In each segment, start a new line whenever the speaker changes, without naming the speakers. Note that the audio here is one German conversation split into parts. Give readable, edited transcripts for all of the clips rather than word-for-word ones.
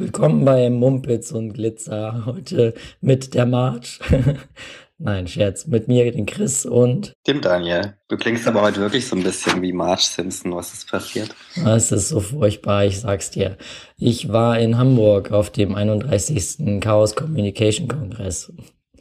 Willkommen bei Mumpitz und Glitzer, heute mit der Marge. Nein, Scherz, mit mir, den Chris und...
Dem Daniel. Du klingst aber heute wirklich so ein bisschen wie Marge Simpson. Was ist passiert?
Es ist so furchtbar, ich sag's dir. Ich war in Hamburg auf dem 31. Chaos Communication Kongress.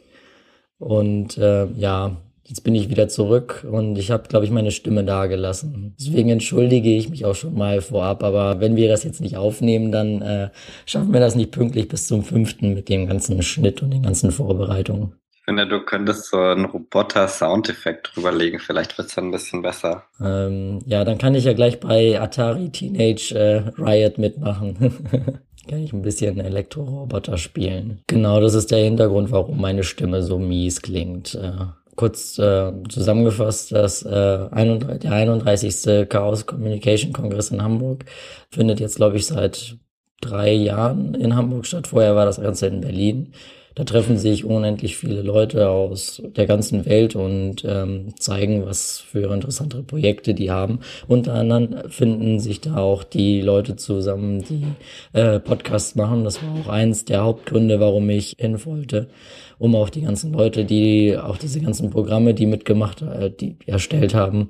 Und jetzt bin ich wieder zurück und ich habe, glaube ich, meine Stimme dagelassen. Deswegen entschuldige ich mich auch schon mal vorab, aber wenn wir das jetzt nicht aufnehmen, dann schaffen wir das nicht pünktlich bis zum 5. mit dem ganzen Schnitt und den ganzen Vorbereitungen.
Ich finde, du könntest so einen Roboter-Soundeffekt drüberlegen. Vielleicht wird's dann ein bisschen besser.
Dann kann ich ja gleich bei Atari Teenage Riot mitmachen. Kann ich ein bisschen Elektroroboter spielen. Genau, das ist der Hintergrund, warum meine Stimme so mies klingt. Kurz zusammengefasst, der 31. Chaos Communication Kongress in Hamburg findet jetzt, glaube ich, seit 3 Jahren in Hamburg statt. Vorher war das Ganze in Berlin. Da treffen sich unendlich viele Leute aus der ganzen Welt und zeigen, was für interessante Projekte die haben. Unter anderem finden sich da auch die Leute zusammen, die Podcasts machen. Das war auch eins der Hauptgründe, warum ich hin wollte, um auch die ganzen Leute, die auch diese ganzen Programme, die die erstellt haben,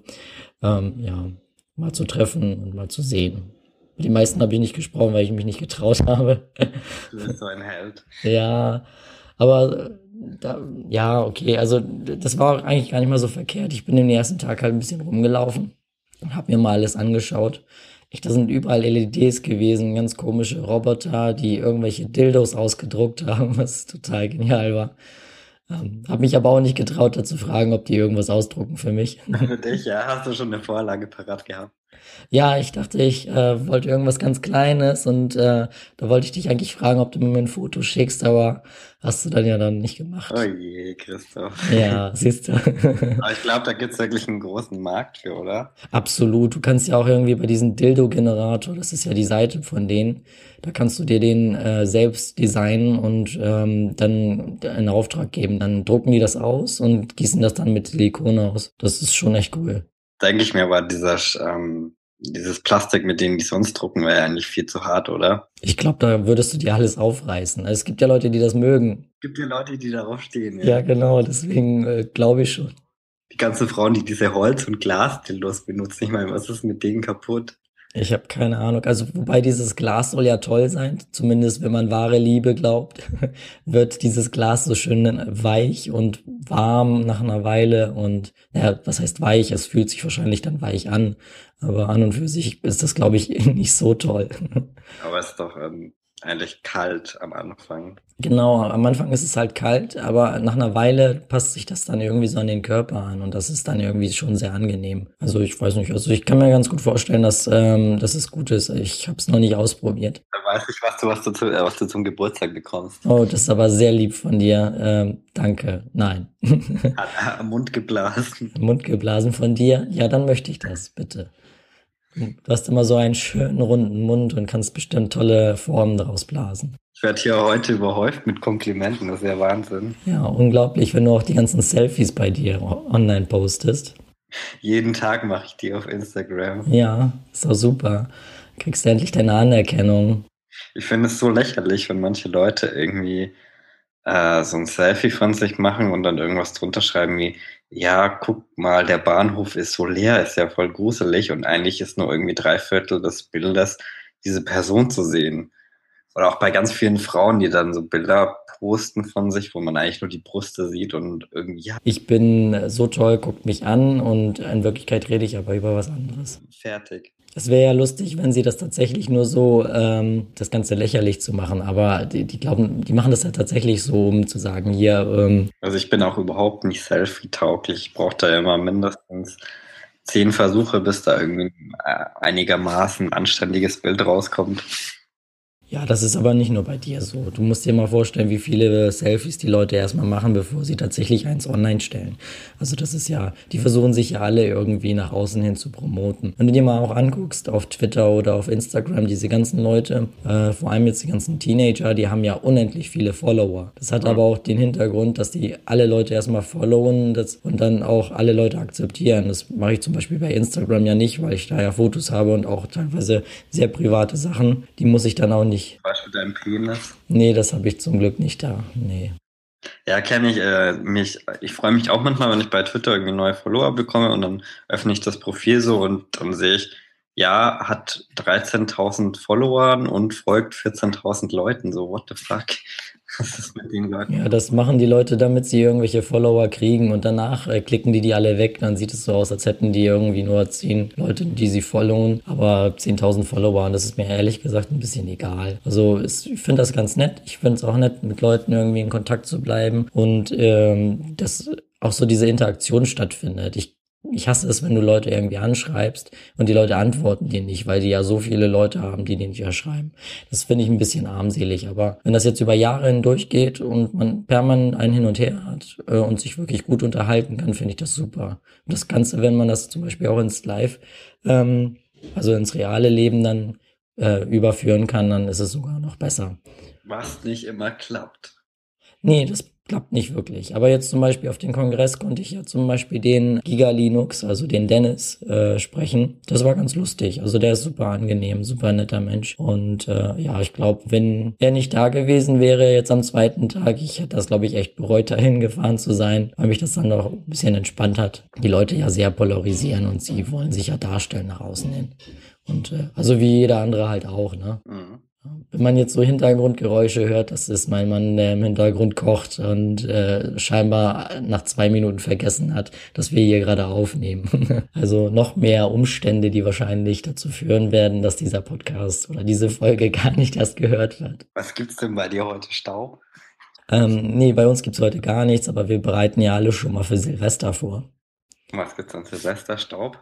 mal zu treffen und mal zu sehen. Mit den meisten habe ich nicht gesprochen, weil ich mich nicht getraut habe.
Du bist so ein Held.
Ja, aber okay, also das war eigentlich gar nicht mal so verkehrt. Ich bin den ersten Tag halt ein bisschen rumgelaufen und habe mir mal alles angeschaut. Da sind überall LEDs gewesen, ganz komische Roboter, die irgendwelche Dildos ausgedruckt haben, was total genial war. Hab mich aber auch nicht getraut, da zu fragen, ob die irgendwas ausdrucken für mich.
Für dich, ja, hast du schon eine Vorlage parat gehabt?
Ja, ich dachte, ich wollte irgendwas ganz Kleines und da wollte ich dich eigentlich fragen, ob du mir ein Foto schickst, aber hast du dann nicht gemacht.
Oh je, Christoph.
Ja, siehst du.
Aber ich glaube, da gibt's wirklich einen großen Markt für, oder?
Absolut. Du kannst ja auch irgendwie bei diesem Dildo-Generator, das ist ja die Seite von denen, da kannst du dir den selbst designen und dann einen Auftrag geben. Dann drucken die das aus und gießen das dann mit Silikon aus. Das ist schon echt cool.
Denke ich mir, aber dieses Plastik, mit dem die sonst drucken, wäre ja eigentlich viel zu hart, oder?
Ich glaube, da würdest du dir alles aufreißen. Also es gibt ja Leute, die das mögen.
Gibt ja Leute, die darauf stehen, ja.
Ja, genau, deswegen glaube ich schon.
Die ganzen Frauen, die diese Holz- und Glas-Dildos benutzen, ich meine, was ist mit denen kaputt?
Ich habe keine Ahnung. Also wobei dieses Glas soll ja toll sein, zumindest wenn man wahre Liebe glaubt, wird dieses Glas so schön weich und warm nach einer Weile und was heißt weich? Es fühlt sich wahrscheinlich dann weich an, aber an und für sich ist das, glaube ich, nicht so toll.
Aber es ist doch eigentlich kalt am Anfang.
Genau, am Anfang ist es halt kalt, aber nach einer Weile passt sich das dann irgendwie so an den Körper an und das ist dann irgendwie schon sehr angenehm. Also ich weiß nicht, also ich kann mir ganz gut vorstellen, dass es gut ist. Ich habe es noch nicht ausprobiert.
Da weiß ich, was du zum Geburtstag bekommst.
Oh, das ist aber sehr lieb von dir. Danke. Nein.
Hat Mund geblasen.
Mund geblasen von dir? Ja, dann möchte ich das, bitte. Du hast immer so einen schönen runden Mund und kannst bestimmt tolle Formen daraus blasen.
Ich werde hier heute überhäuft mit Komplimenten, das ist ja Wahnsinn.
Ja, unglaublich, wenn du auch die ganzen Selfies bei dir online postest.
Jeden Tag mache ich die auf Instagram.
Ja, ist doch super. Kriegst du endlich deine Anerkennung.
Ich finde es so lächerlich, wenn manche Leute irgendwie so ein Selfie von sich machen und dann irgendwas drunter schreiben wie, ja, guck mal, der Bahnhof ist so leer, ist ja voll gruselig und eigentlich ist nur irgendwie 3/4 des Bildes diese Person zu sehen. Oder auch bei ganz vielen Frauen, die dann so Bilder posten von sich, wo man eigentlich nur die Brüste sieht und irgendwie, ja,
Ich bin so toll, guckt mich an und in Wirklichkeit rede ich aber über was anderes.
fertig.
Es wäre ja lustig, wenn sie das tatsächlich nur so, das Ganze lächerlich zu machen, aber die glauben, die machen das ja tatsächlich so, um zu sagen, hier,
Also ich bin auch überhaupt nicht selfie-tauglich. Ich brauche da ja immer mindestens 10 Versuche, bis da irgendwie einigermaßen anständiges Bild rauskommt.
ja, das ist aber nicht nur bei dir so. Du musst dir mal vorstellen, wie viele Selfies die Leute erstmal machen, bevor sie tatsächlich eins online stellen. Also das ist ja, die versuchen sich ja alle irgendwie nach außen hin zu promoten. Wenn du dir mal auch anguckst auf Twitter oder auf Instagram, diese ganzen Leute, vor allem jetzt die ganzen Teenager, die haben ja unendlich viele Follower. Das hat aber auch den Hintergrund, dass die alle Leute erstmal followen und dann auch alle Leute akzeptieren. Das mache ich zum Beispiel bei Instagram ja nicht, weil ich da ja Fotos habe und auch teilweise sehr private Sachen. Die muss ich dann auch nicht nicht.
Zum Beispiel dein Penis.
Nee, das habe ich zum Glück nicht da. Nee.
Ja, kenne ich. Ich freue mich auch manchmal, wenn ich bei Twitter irgendwie neue Follower bekomme und dann öffne ich das Profil so und dann sehe ich, ja, hat 13.000 Followern und folgt 14.000 Leuten. So, what the fuck? Was ist mit den Leuten?
Ja, das machen die Leute, damit sie irgendwelche Follower kriegen und danach klicken die alle weg. Dann sieht es so aus, als hätten die irgendwie nur 10 Leute, die sie followen, aber 10.000 Follower. Und das ist mir ehrlich gesagt ein bisschen egal. Also ich finde das ganz nett. Ich finde es auch nett, mit Leuten irgendwie in Kontakt zu bleiben und dass auch so diese Interaktion stattfindet. Ich hasse es, wenn du Leute irgendwie anschreibst und die Leute antworten dir nicht, weil die ja so viele Leute haben, die dir nicht schreiben. Das finde ich ein bisschen armselig, aber wenn das jetzt über Jahre hindurch geht und man permanent ein Hin und Her hat und sich wirklich gut unterhalten kann, finde ich das super. Und das Ganze, wenn man das zum Beispiel auch ins Live, also ins reale Leben dann überführen kann, dann ist es sogar noch besser.
Was nicht immer klappt.
Nee, das klappt nicht wirklich. Aber jetzt zum Beispiel auf den Kongress konnte ich ja zum Beispiel den Giga Linux, also den Dennis, sprechen. Das war ganz lustig. Also der ist super angenehm, super netter Mensch. Und ja, ich glaube, wenn er nicht da gewesen wäre jetzt am zweiten Tag, ich hätte das, glaube ich, echt bereut, dahin gefahren zu sein, weil mich das dann noch ein bisschen entspannt hat. Die Leute ja sehr polarisieren und sie wollen sich ja darstellen nach außen hin. Und also wie jeder andere halt auch, ne?
Mhm.
Wenn man jetzt so Hintergrundgeräusche hört, das ist mein Mann, der im Hintergrund kocht und scheinbar nach 2 Minuten vergessen hat, dass wir hier gerade aufnehmen. Also noch mehr Umstände, die wahrscheinlich dazu führen werden, dass dieser Podcast oder diese Folge gar nicht erst gehört wird.
Was gibt's denn bei dir heute, Staub?
Nee, bei uns gibt's heute gar nichts, aber wir bereiten ja alle schon mal für Silvester vor.
Was gibt's an Silvesterstaub?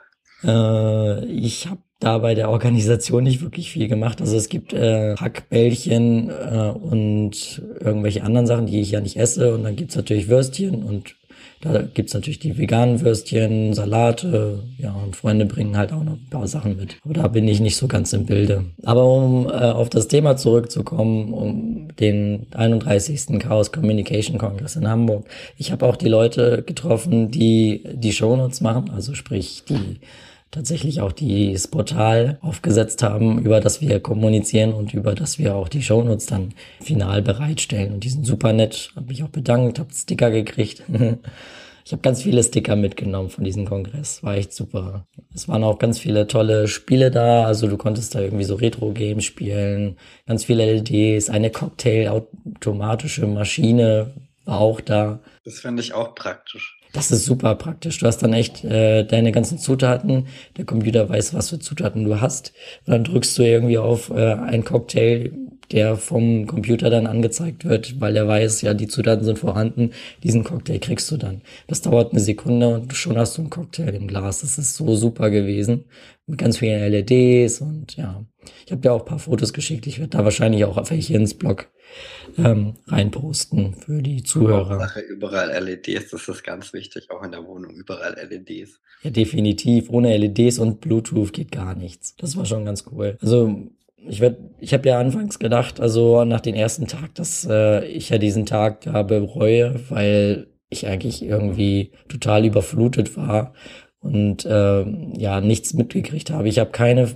Ich habe da bei der Organisation nicht wirklich viel gemacht. Also es gibt Hackbällchen und irgendwelche anderen Sachen, die ich ja nicht esse. Und dann gibt's natürlich Würstchen und da gibt's natürlich die veganen Würstchen, Salate, ja, und Freunde bringen halt auch noch ein paar Sachen mit. Aber da bin ich nicht so ganz im Bilde. Aber um auf das Thema zurückzukommen, um den 31. Chaos Communication Congress in Hamburg. Ich habe auch die Leute getroffen, die die Shownotes machen, also sprich die tatsächlich auch das Portal aufgesetzt haben, über das wir kommunizieren und über das wir auch die Shownotes dann final bereitstellen. Und die sind super nett, habe mich auch bedankt, habe Sticker gekriegt. Ich habe ganz viele Sticker mitgenommen von diesem Kongress, war echt super. Es waren auch ganz viele tolle Spiele da, also du konntest da irgendwie so Retro-Games spielen, ganz viele LEDs, eine Cocktail-automatische Maschine war auch da.
Das finde ich auch praktisch.
Das ist super praktisch. Du hast dann echt deine ganzen Zutaten. Der Computer weiß, was für Zutaten du hast. Und dann drückst du irgendwie auf einen Cocktail, der vom Computer dann angezeigt wird, weil er weiß, ja, die Zutaten sind vorhanden. Diesen Cocktail kriegst du dann. Das dauert eine Sekunde und schon hast du einen Cocktail im Glas. Das ist so super gewesen. Mit ganz vielen LEDs und ja. Ich habe dir auch ein paar Fotos geschickt. Ich werde da wahrscheinlich auch welche ins Blog reinposten für die Zuhörer.
Hauptsache überall LEDs, das ist ganz wichtig, auch in der Wohnung, überall LEDs.
Ja, definitiv. Ohne LEDs und Bluetooth geht gar nichts. Das war schon ganz cool. Also ich habe ja anfangs gedacht, also nach dem ersten Tag, dass ich ja diesen Tag da bereue, weil ich eigentlich irgendwie total überflutet war und ja nichts mitgekriegt habe. Ich habe keine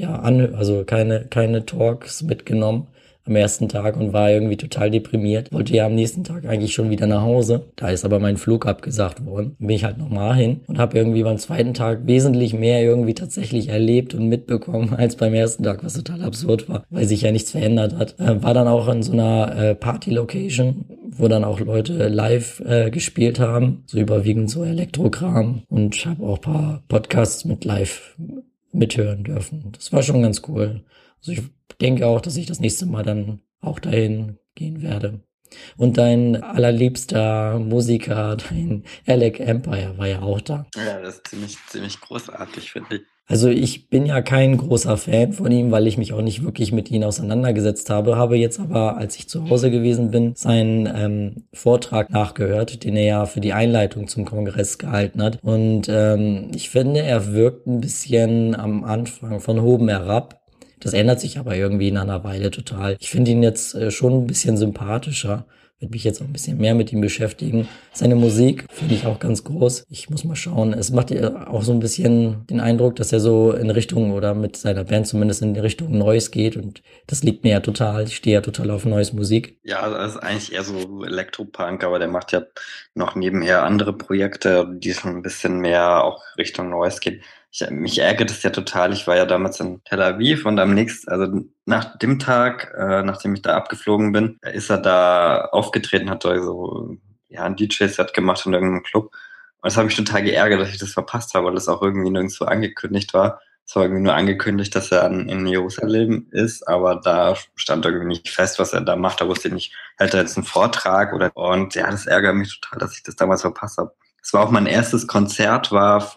Talks mitgenommen am ersten Tag und war irgendwie total deprimiert. Wollte ja am nächsten Tag eigentlich schon wieder nach Hause. Da ist aber mein Flug abgesagt worden. Bin ich halt nochmal hin und habe irgendwie beim zweiten Tag wesentlich mehr irgendwie tatsächlich erlebt und mitbekommen als beim ersten Tag, was total absurd war, weil sich ja nichts verändert hat. War dann auch in so einer Party-Location, wo dann auch Leute live gespielt haben, so überwiegend so Elektrokram, und ich habe auch ein paar Podcasts mit live mithören dürfen. Das war schon ganz cool. Also ich denke auch, dass ich das nächste Mal dann auch dahin gehen werde. Und dein allerliebster Musiker, dein Alec Empire, war ja auch da.
Ja, das ist ziemlich großartig, finde ich.
Also ich bin ja kein großer Fan von ihm, weil ich mich auch nicht wirklich mit ihm auseinandergesetzt habe jetzt aber, als ich zu Hause gewesen bin, seinen Vortrag nachgehört, den er ja für die Einleitung zum Kongress gehalten hat. Und ich finde, er wirkt ein bisschen am Anfang von oben herab. Das ändert sich aber irgendwie in einer Weile total. Ich finde ihn jetzt schon ein bisschen sympathischer, werde mich jetzt auch ein bisschen mehr mit ihm beschäftigen. Seine Musik finde ich auch ganz groß. Ich muss mal schauen. Es macht ja auch so ein bisschen den Eindruck, dass er so in Richtung oder mit seiner Band zumindest in die Richtung Neues geht und das liegt mir ja total. Ich stehe ja total auf Neues Musik.
Ja, das ist eigentlich eher so Elektropunk, aber der macht ja noch nebenher andere Projekte, die schon ein bisschen mehr auch Richtung Neues gehen. Mich ärgert es ja total. Ich war ja damals in Tel Aviv und also nach dem Tag, nachdem ich da abgeflogen bin, ist er da aufgetreten, hat da so, ja, ein DJ-Set gemacht in irgendeinem Club. Und das hat mich total geärgert, dass ich das verpasst habe, weil das auch irgendwie nirgendwo angekündigt war. Es war irgendwie nur angekündigt, dass er in Jerusalem ist, aber da stand irgendwie nicht fest, was er da macht. Da wusste ich nicht, hält er jetzt einen Vortrag oder, und ja, das ärgert mich total, dass ich das damals verpasst habe. Es war auch mein erstes Konzert,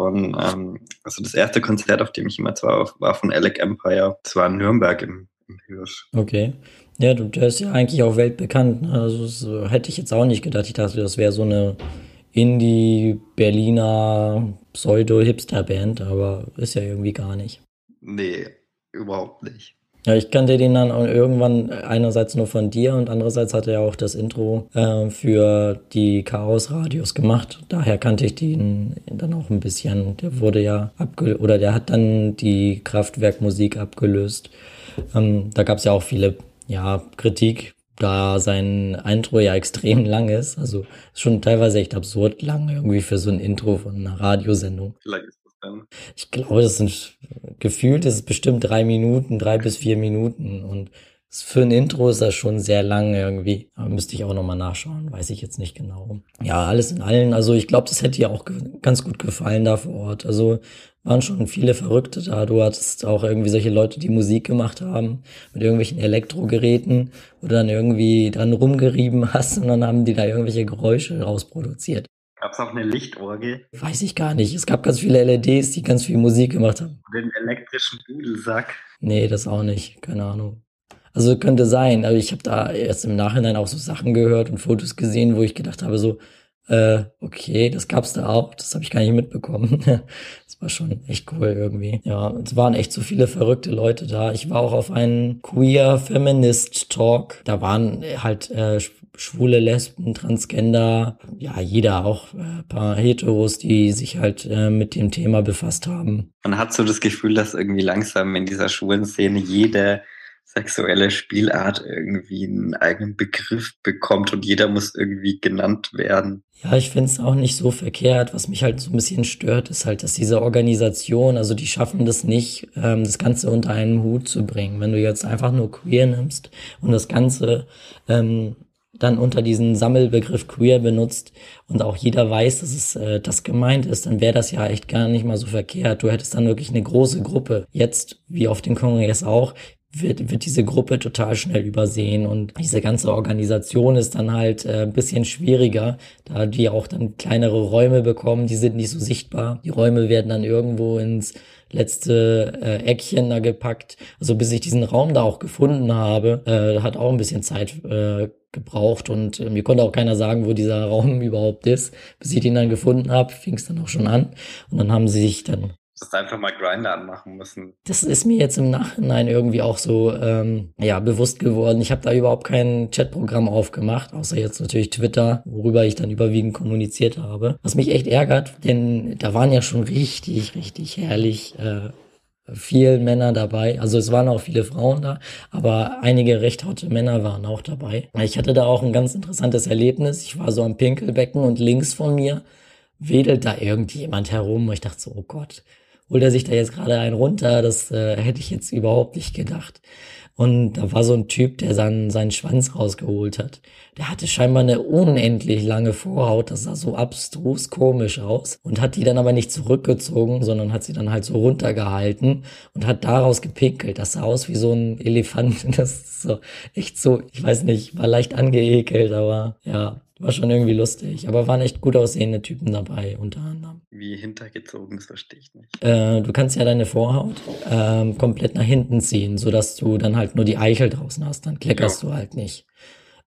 also das erste Konzert, auf dem ich jemals war von Alec Empire. Das war in Nürnberg im Hirsch.
Okay. Ja, der ist ja eigentlich auch weltbekannt. Ne? Also das hätte ich jetzt auch nicht gedacht. Ich dachte, das wäre so eine Indie-Berliner Pseudo-Hipster-Band, aber ist ja irgendwie gar nicht.
Nee, überhaupt nicht.
Ja, ich kannte den dann irgendwann einerseits nur von dir und andererseits hat er auch das Intro für die Chaos-Radios gemacht. Daher kannte ich den dann auch ein bisschen. Der wurde ja der hat dann die Kraftwerk-Musik abgelöst. Da gab es ja auch viele, ja, Kritik, da sein Intro ja extrem lang ist. Also ist schon teilweise echt absurd lang irgendwie für so ein Intro von einer Radiosendung.
Vielleicht ist das dann.
Ich glaube, gefühlt ist es bestimmt 3 bis 4 Minuten und für ein Intro ist das schon sehr lang irgendwie. Aber müsste ich auch nochmal nachschauen, weiß ich jetzt nicht genau. Ja, alles in allem, also ich glaube, das hätte dir auch ganz gut gefallen da vor Ort. Also waren schon viele Verrückte da. Du hattest auch irgendwie solche Leute, die Musik gemacht haben mit irgendwelchen Elektrogeräten, wo du dann irgendwie dran rumgerieben hast und dann haben die da irgendwelche Geräusche rausproduziert.
Gab es auch eine Lichtorgel?
Weiß ich gar nicht. Es gab ganz viele LEDs, die ganz viel Musik gemacht haben.
Den elektrischen Dudelsack?
Nee, das auch nicht. Keine Ahnung. Also könnte sein, aber ich habe da erst im Nachhinein auch so Sachen gehört und Fotos gesehen, wo ich gedacht habe so, okay, das gab's da auch, das habe ich gar nicht mitbekommen. Das war schon echt cool irgendwie. Ja, es waren echt so viele verrückte Leute da. Ich war auch auf einen Queer Feminist Talk. Da waren halt Schwule, Lesben, Transgender, ja, jeder, auch paar Heteros, die sich halt mit dem Thema befasst haben.
Man hat so das Gefühl, dass irgendwie langsam in dieser schwulen Szene jede sexuelle Spielart irgendwie einen eigenen Begriff bekommt und jeder muss irgendwie genannt werden.
Ja, ich finde es auch nicht so verkehrt. Was mich halt so ein bisschen stört, ist halt, dass diese Organisation, also die schaffen das nicht, das Ganze unter einen Hut zu bringen. Wenn du jetzt einfach nur queer nimmst und das Ganze dann unter diesen Sammelbegriff queer benutzt und auch jeder weiß, dass es das gemeint ist, dann wäre das ja echt gar nicht mal so verkehrt. Du hättest dann wirklich eine große Gruppe. Jetzt, wie auf dem Kongress auch, wird diese Gruppe total schnell übersehen und diese ganze Organisation ist dann halt ein bisschen schwieriger, da die auch dann kleinere Räume bekommen, die sind nicht so sichtbar. Die Räume werden dann irgendwo ins letzte Eckchen da gepackt. Also bis ich diesen Raum da auch gefunden habe, hat auch ein bisschen Zeit gebraucht und mir konnte auch keiner sagen, wo dieser Raum überhaupt ist. Bis ich den dann gefunden habe, fing es dann auch schon an und dann haben sie sich dann
Du hast einfach mal Grindr anmachen müssen.
Das ist mir jetzt im Nachhinein irgendwie auch so bewusst geworden. Ich habe da überhaupt kein Chatprogramm aufgemacht, außer jetzt natürlich Twitter, worüber ich dann überwiegend kommuniziert habe. Was mich echt ärgert, denn da waren ja schon richtig, richtig herrlich viele Männer dabei. Also es waren auch viele Frauen da, aber einige recht hotte Männer waren auch dabei. Ich hatte da auch ein ganz interessantes Erlebnis. Ich war so am Pinkelbecken und links von mir wedelt da irgendjemand herum. Und ich dachte so, oh Gott, holt er sich da jetzt gerade einen runter? Das hätte ich jetzt überhaupt nicht gedacht. Und da war so ein Typ, der seinen Schwanz rausgeholt hat. Der hatte scheinbar eine unendlich lange Vorhaut, das sah so abstrus komisch aus und hat die dann aber nicht zurückgezogen, sondern hat sie dann halt so runtergehalten und hat daraus gepinkelt. Das sah aus wie so ein Elefant. Das ist so echt so, ich weiß nicht, war leicht angeekelt, aber ja, war schon irgendwie lustig. Aber waren echt gut aussehende Typen dabei, unter anderem.
Wie hintergezogen, das verstehe ich nicht.
Du kannst ja deine Vorhaut komplett nach hinten ziehen, sodass du dann halt nur die Eichel draußen hast. Dann kleckerst du halt nicht.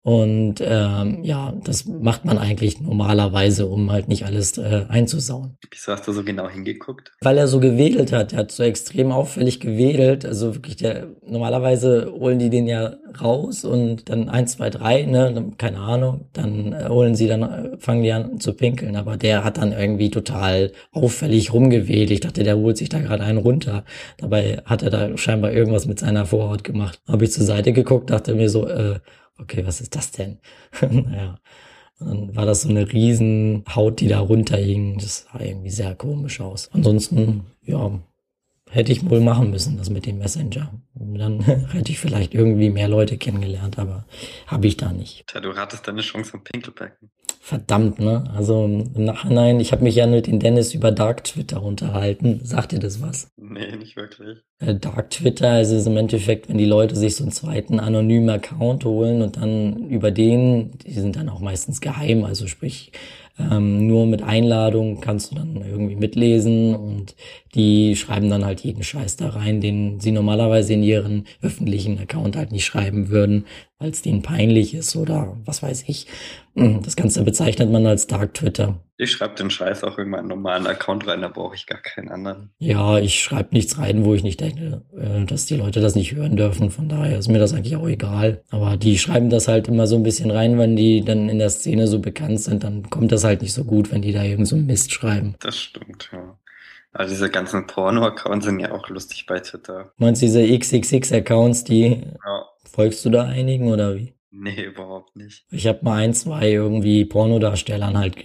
Und ja, das macht man eigentlich normalerweise, um halt nicht alles einzusauen.
Wieso hast du so genau hingeguckt?
Weil er so gewedelt hat, er hat so extrem auffällig gewedelt, also wirklich normalerweise holen die den ja raus und dann 1, 2, 3, ne, keine Ahnung, dann fangen die an zu pinkeln, aber der hat dann irgendwie total auffällig rumgewedelt. Ich dachte, der holt sich da gerade einen runter. Dabei hat er da scheinbar irgendwas mit seiner Vorhaut gemacht. Habe ich zur Seite geguckt, dachte mir so, okay, was ist das denn? Naja. Und dann war das so eine riesen Haut, die da runterhing. Das sah irgendwie sehr komisch aus. Ansonsten, ja, hätte ich wohl machen müssen, das mit dem Messenger. Und dann hätte ich vielleicht irgendwie mehr Leute kennengelernt, aber habe ich da nicht.
Tja, du hattest deine Chance am Pinkelbecken.
Verdammt, ne? Also im Nachhinein, ich habe mich ja mit den Dennis über Dark Twitter unterhalten. Sagt dir das was?
Nee, nicht wirklich.
Dark Twitter, also ist im Endeffekt, wenn die Leute sich so einen zweiten anonymen Account holen und dann über den, die sind dann auch meistens geheim, also sprich, nur mit Einladung kannst du dann irgendwie mitlesen und die schreiben dann halt jeden Scheiß da rein, den sie normalerweise in ihren öffentlichen Account halt nicht schreiben würden, weil es denen peinlich ist oder was weiß ich. Das Ganze bezeichnet man als Dark Twitter.
Ich schreibe den Scheiß auch in meinen normalen Account rein, da brauche ich gar keinen anderen.
Ja, ich schreibe nichts rein, wo ich nicht denke, dass die Leute das nicht hören dürfen. Von daher ist mir das eigentlich auch egal. Aber die schreiben das halt immer so ein bisschen rein, wenn die dann in der Szene so bekannt sind, dann kommt das halt nicht so gut, wenn die da irgend so Mist schreiben.
Das stimmt, ja. Also diese ganzen Porno-Accounts sind ja auch lustig bei Twitter.
Meinst du diese XXX-Accounts,
Ja.
folgst du da einigen oder wie?
Nee, überhaupt nicht.
Ich habe mal 1, 2 irgendwie Pornodarstellern halt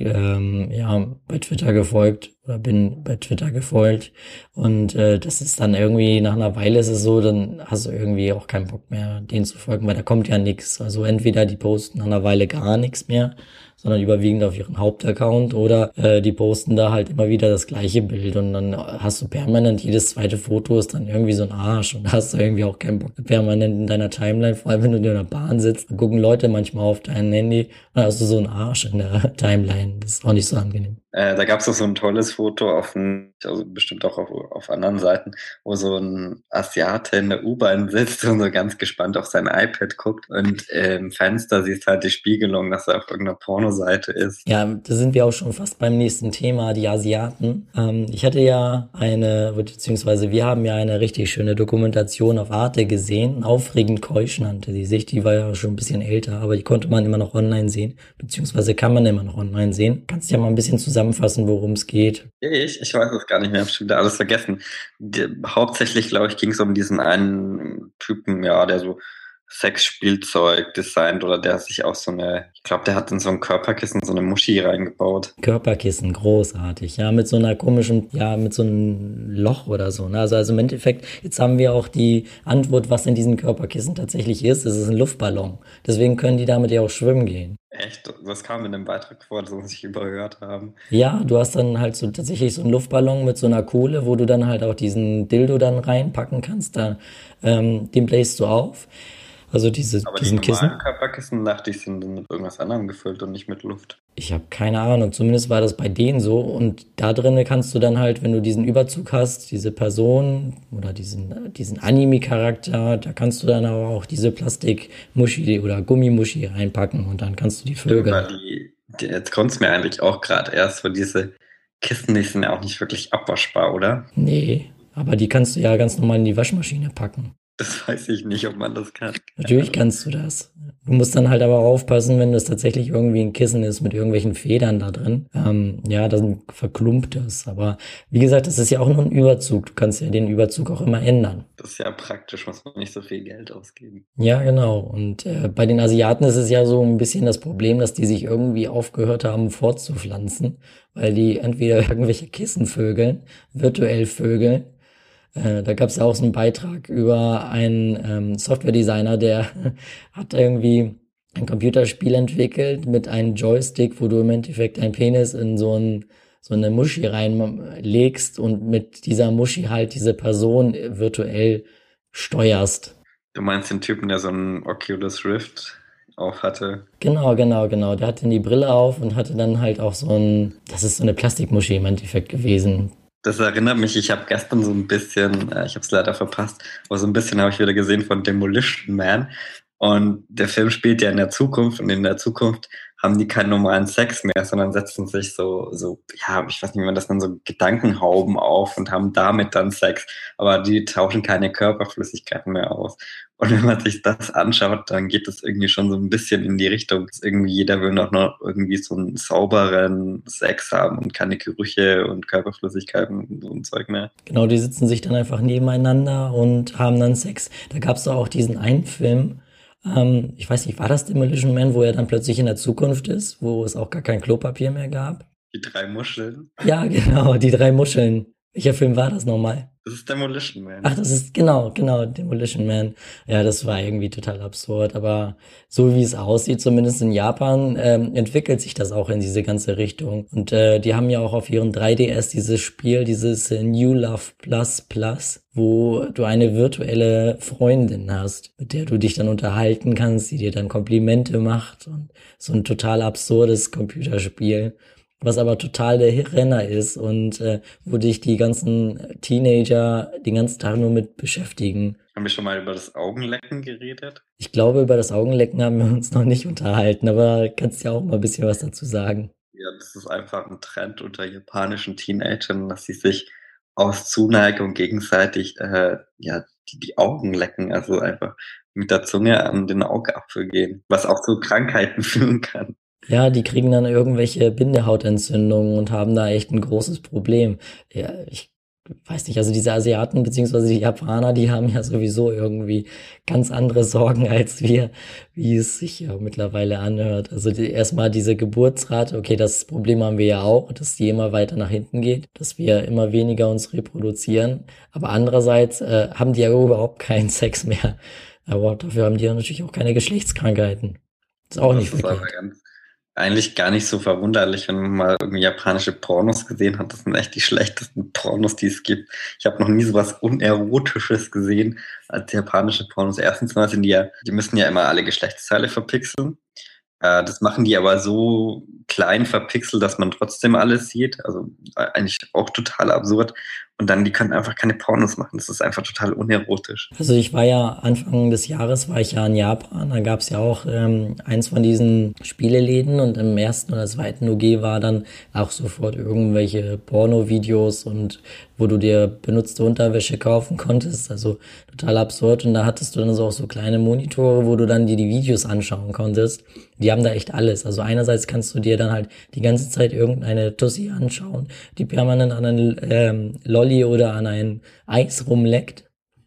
bei Twitter gefolgt oder bin bei Twitter gefolgt und das ist dann irgendwie nach einer Weile ist es so, dann hast du irgendwie auch keinen Bock mehr, denen zu folgen, weil da kommt ja nichts. Also entweder die posten nach einer Weile gar nichts mehr, sondern überwiegend auf ihren Hauptaccount oder die posten da halt immer wieder das gleiche Bild und dann hast du permanent, jedes zweite Foto ist dann irgendwie so ein Arsch und da hast du irgendwie auch keinen Bock permanent in deiner Timeline, vor allem wenn du in der Bahn sitzt, dann gucken Leute manchmal auf dein Handy und dann hast du so einen Arsch in der Timeline. Das ist auch nicht so angenehm.
Da gab es auch so ein tolles Foto also bestimmt auch auf anderen Seiten, wo so ein Asiate in der U-Bahn sitzt und so ganz gespannt auf sein iPad guckt und im Fenster siehst halt die Spiegelung, dass er auf irgendeiner Pornoseite ist.
Ja, da sind wir auch schon fast beim nächsten Thema, die Asiaten. Ich hatte ja beziehungsweise wir haben ja eine richtig schöne Dokumentation auf Arte gesehen, Aufregend Keusch nannte die sich, die war ja schon ein bisschen älter, aber die konnte man immer noch online sehen, beziehungsweise kann man immer noch online sehen. Kannst ja mal ein bisschen zusammenfassen, worum es geht.
Ich weiß es gar nicht mehr, ich habe schon wieder alles vergessen. Hauptsächlich, glaube ich, ging es um diesen einen Typen, ja, der so Sexspielzeug designt oder der sich auch ich glaube, der hat in so ein Körperkissen so eine Muschi reingebaut.
Körperkissen, großartig, ja, mit so einer komischen, ja, mit so einem Loch oder so, ne? Also im Endeffekt, jetzt haben wir auch die Antwort, was in diesen Körperkissen tatsächlich ist. Es ist ein Luftballon. Deswegen können die damit ja auch schwimmen gehen.
Echt? Das kam in dem Beitrag vor, das muss ich überhört haben.
Ja, du hast dann halt so tatsächlich so einen Luftballon mit so einer Kohle, wo du dann halt auch diesen Dildo dann reinpacken kannst. Den bläst du auf. Also diesen Kissen.
Körperkissen, dachte ich, sind mit irgendwas anderem gefüllt und nicht mit Luft.
Ich habe keine Ahnung. Zumindest war das bei denen so. Und da drinnen kannst du dann halt, wenn du diesen Überzug hast, diese Person oder diesen Anime-Charakter, da kannst du dann aber auch diese Plastikmuschi oder Gummimuschi reinpacken und dann kannst du die vögeln.
Jetzt kommt es mir eigentlich auch gerade erst, weil diese Kissen, die sind ja auch nicht wirklich abwaschbar, oder?
Nee, aber die kannst du ja ganz normal in die Waschmaschine packen.
Das weiß ich nicht, ob man das kann.
Natürlich kannst du das. Du musst dann halt aber aufpassen, wenn das tatsächlich irgendwie ein Kissen ist mit irgendwelchen Federn da drin. Dann verklumpt das. Aber wie gesagt, das ist ja auch nur ein Überzug. Du kannst ja den Überzug auch immer ändern.
Das ist ja praktisch, muss man nicht so viel Geld ausgeben.
Ja, genau. Und bei den Asiaten ist es ja so ein bisschen das Problem, dass die sich irgendwie aufgehört haben fortzupflanzen, weil die entweder irgendwelche Kissen vögeln, virtuell vögeln. Da gab es ja auch so einen Beitrag über einen Software-Designer, der hat irgendwie ein Computerspiel entwickelt mit einem Joystick, wo du im Endeffekt einen Penis in so eine Muschi reinlegst und mit dieser Muschi halt diese Person virtuell steuerst.
Du meinst den Typen, der so einen Oculus Rift auf hatte?
Genau. Der hatte die Brille auf und hatte dann halt auch das ist so eine Plastikmuschi im Endeffekt gewesen.
Das erinnert mich, ich habe gestern so ein bisschen, ich habe es leider verpasst, aber so ein bisschen habe ich wieder gesehen von Demolition Man. Und der Film spielt ja in der Zukunft und in der Zukunft haben die keinen normalen Sex mehr, sondern setzen sich ja, ich weiß nicht, wie man das dann so Gedankenhauben auf und haben damit dann Sex. Aber die tauschen keine Körperflüssigkeiten mehr aus. Und wenn man sich das anschaut, dann geht es irgendwie schon so ein bisschen in die Richtung, dass irgendwie jeder will doch noch irgendwie so einen sauberen Sex haben und keine Gerüche und Körperflüssigkeiten und so ein Zeug mehr.
Genau, die sitzen sich dann einfach nebeneinander und haben dann Sex. Da gab's doch auch diesen einen Film, ich weiß nicht, war das Demolition Man, wo er dann plötzlich in der Zukunft ist, wo es auch gar kein Klopapier mehr gab?
Die 3 Muscheln.
Ja, genau, die 3 Muscheln. Welcher Film war das nochmal?
Das ist Demolition Man.
Ach, das ist genau, Demolition Man. Ja, das war irgendwie total absurd, aber so wie es aussieht, zumindest in Japan, entwickelt sich das auch in diese ganze Richtung. Und die haben ja auch auf ihren 3DS dieses Spiel, dieses New Love Plus Plus, wo du eine virtuelle Freundin hast, mit der du dich dann unterhalten kannst, die dir dann Komplimente macht und so ein total absurdes Computerspiel, was aber total der Renner ist und wo dich die ganzen Teenager den ganzen Tag nur mit beschäftigen.
Haben wir schon mal über das Augenlecken geredet?
Ich glaube, über das Augenlecken haben wir uns noch nicht unterhalten, aber kannst ja auch mal ein bisschen was dazu sagen.
Ja, das ist einfach ein Trend unter japanischen Teenagern, dass sie sich aus Zuneigung gegenseitig ja, die Augen lecken, also einfach mit der Zunge an den Augapfel gehen, was auch zu Krankheiten führen kann.
Ja, die kriegen dann irgendwelche Bindehautentzündungen und haben da echt ein großes Problem. Ja, ich weiß nicht, also diese Asiaten beziehungsweise die Japaner, die haben ja sowieso irgendwie ganz andere Sorgen als wir, wie es sich ja mittlerweile anhört. Also erstmal diese Geburtsrate, okay, das Problem haben wir ja auch, dass die immer weiter nach hinten geht, dass wir immer weniger uns reproduzieren. Aber andererseits haben die ja überhaupt keinen Sex mehr. Aber dafür haben die ja natürlich auch keine Geschlechtskrankheiten. Ist auch nicht
Das ist aber
verkehrt.
eigentlich gar nicht so verwunderlich, wenn man mal irgendwie japanische Pornos gesehen hat. Das sind echt die schlechtesten Pornos, die es gibt. Ich habe noch nie so was Unerotisches gesehen als japanische Pornos. Erstens mal die müssen ja immer alle Geschlechtsteile verpixeln. Das machen die aber so klein verpixelt, dass man trotzdem alles sieht. Also eigentlich auch total absurd. Und dann, die können einfach keine Pornos machen. Das ist einfach total unerotisch.
Also ich war ja Anfang des Jahres, war ich ja in Japan, da gab's ja auch eins von diesen Spieleläden und im ersten oder zweiten OG war dann auch sofort irgendwelche Porno-Videos und wo du dir benutzte Unterwäsche kaufen konntest, also total absurd und da hattest du dann so auch so kleine Monitore, wo du dann dir die Videos anschauen konntest. Die haben da echt alles, also einerseits kannst du dir dann halt die ganze Zeit irgendeine Tussi anschauen, die permanent an einen Lolli oder an ein Eis rumleckt.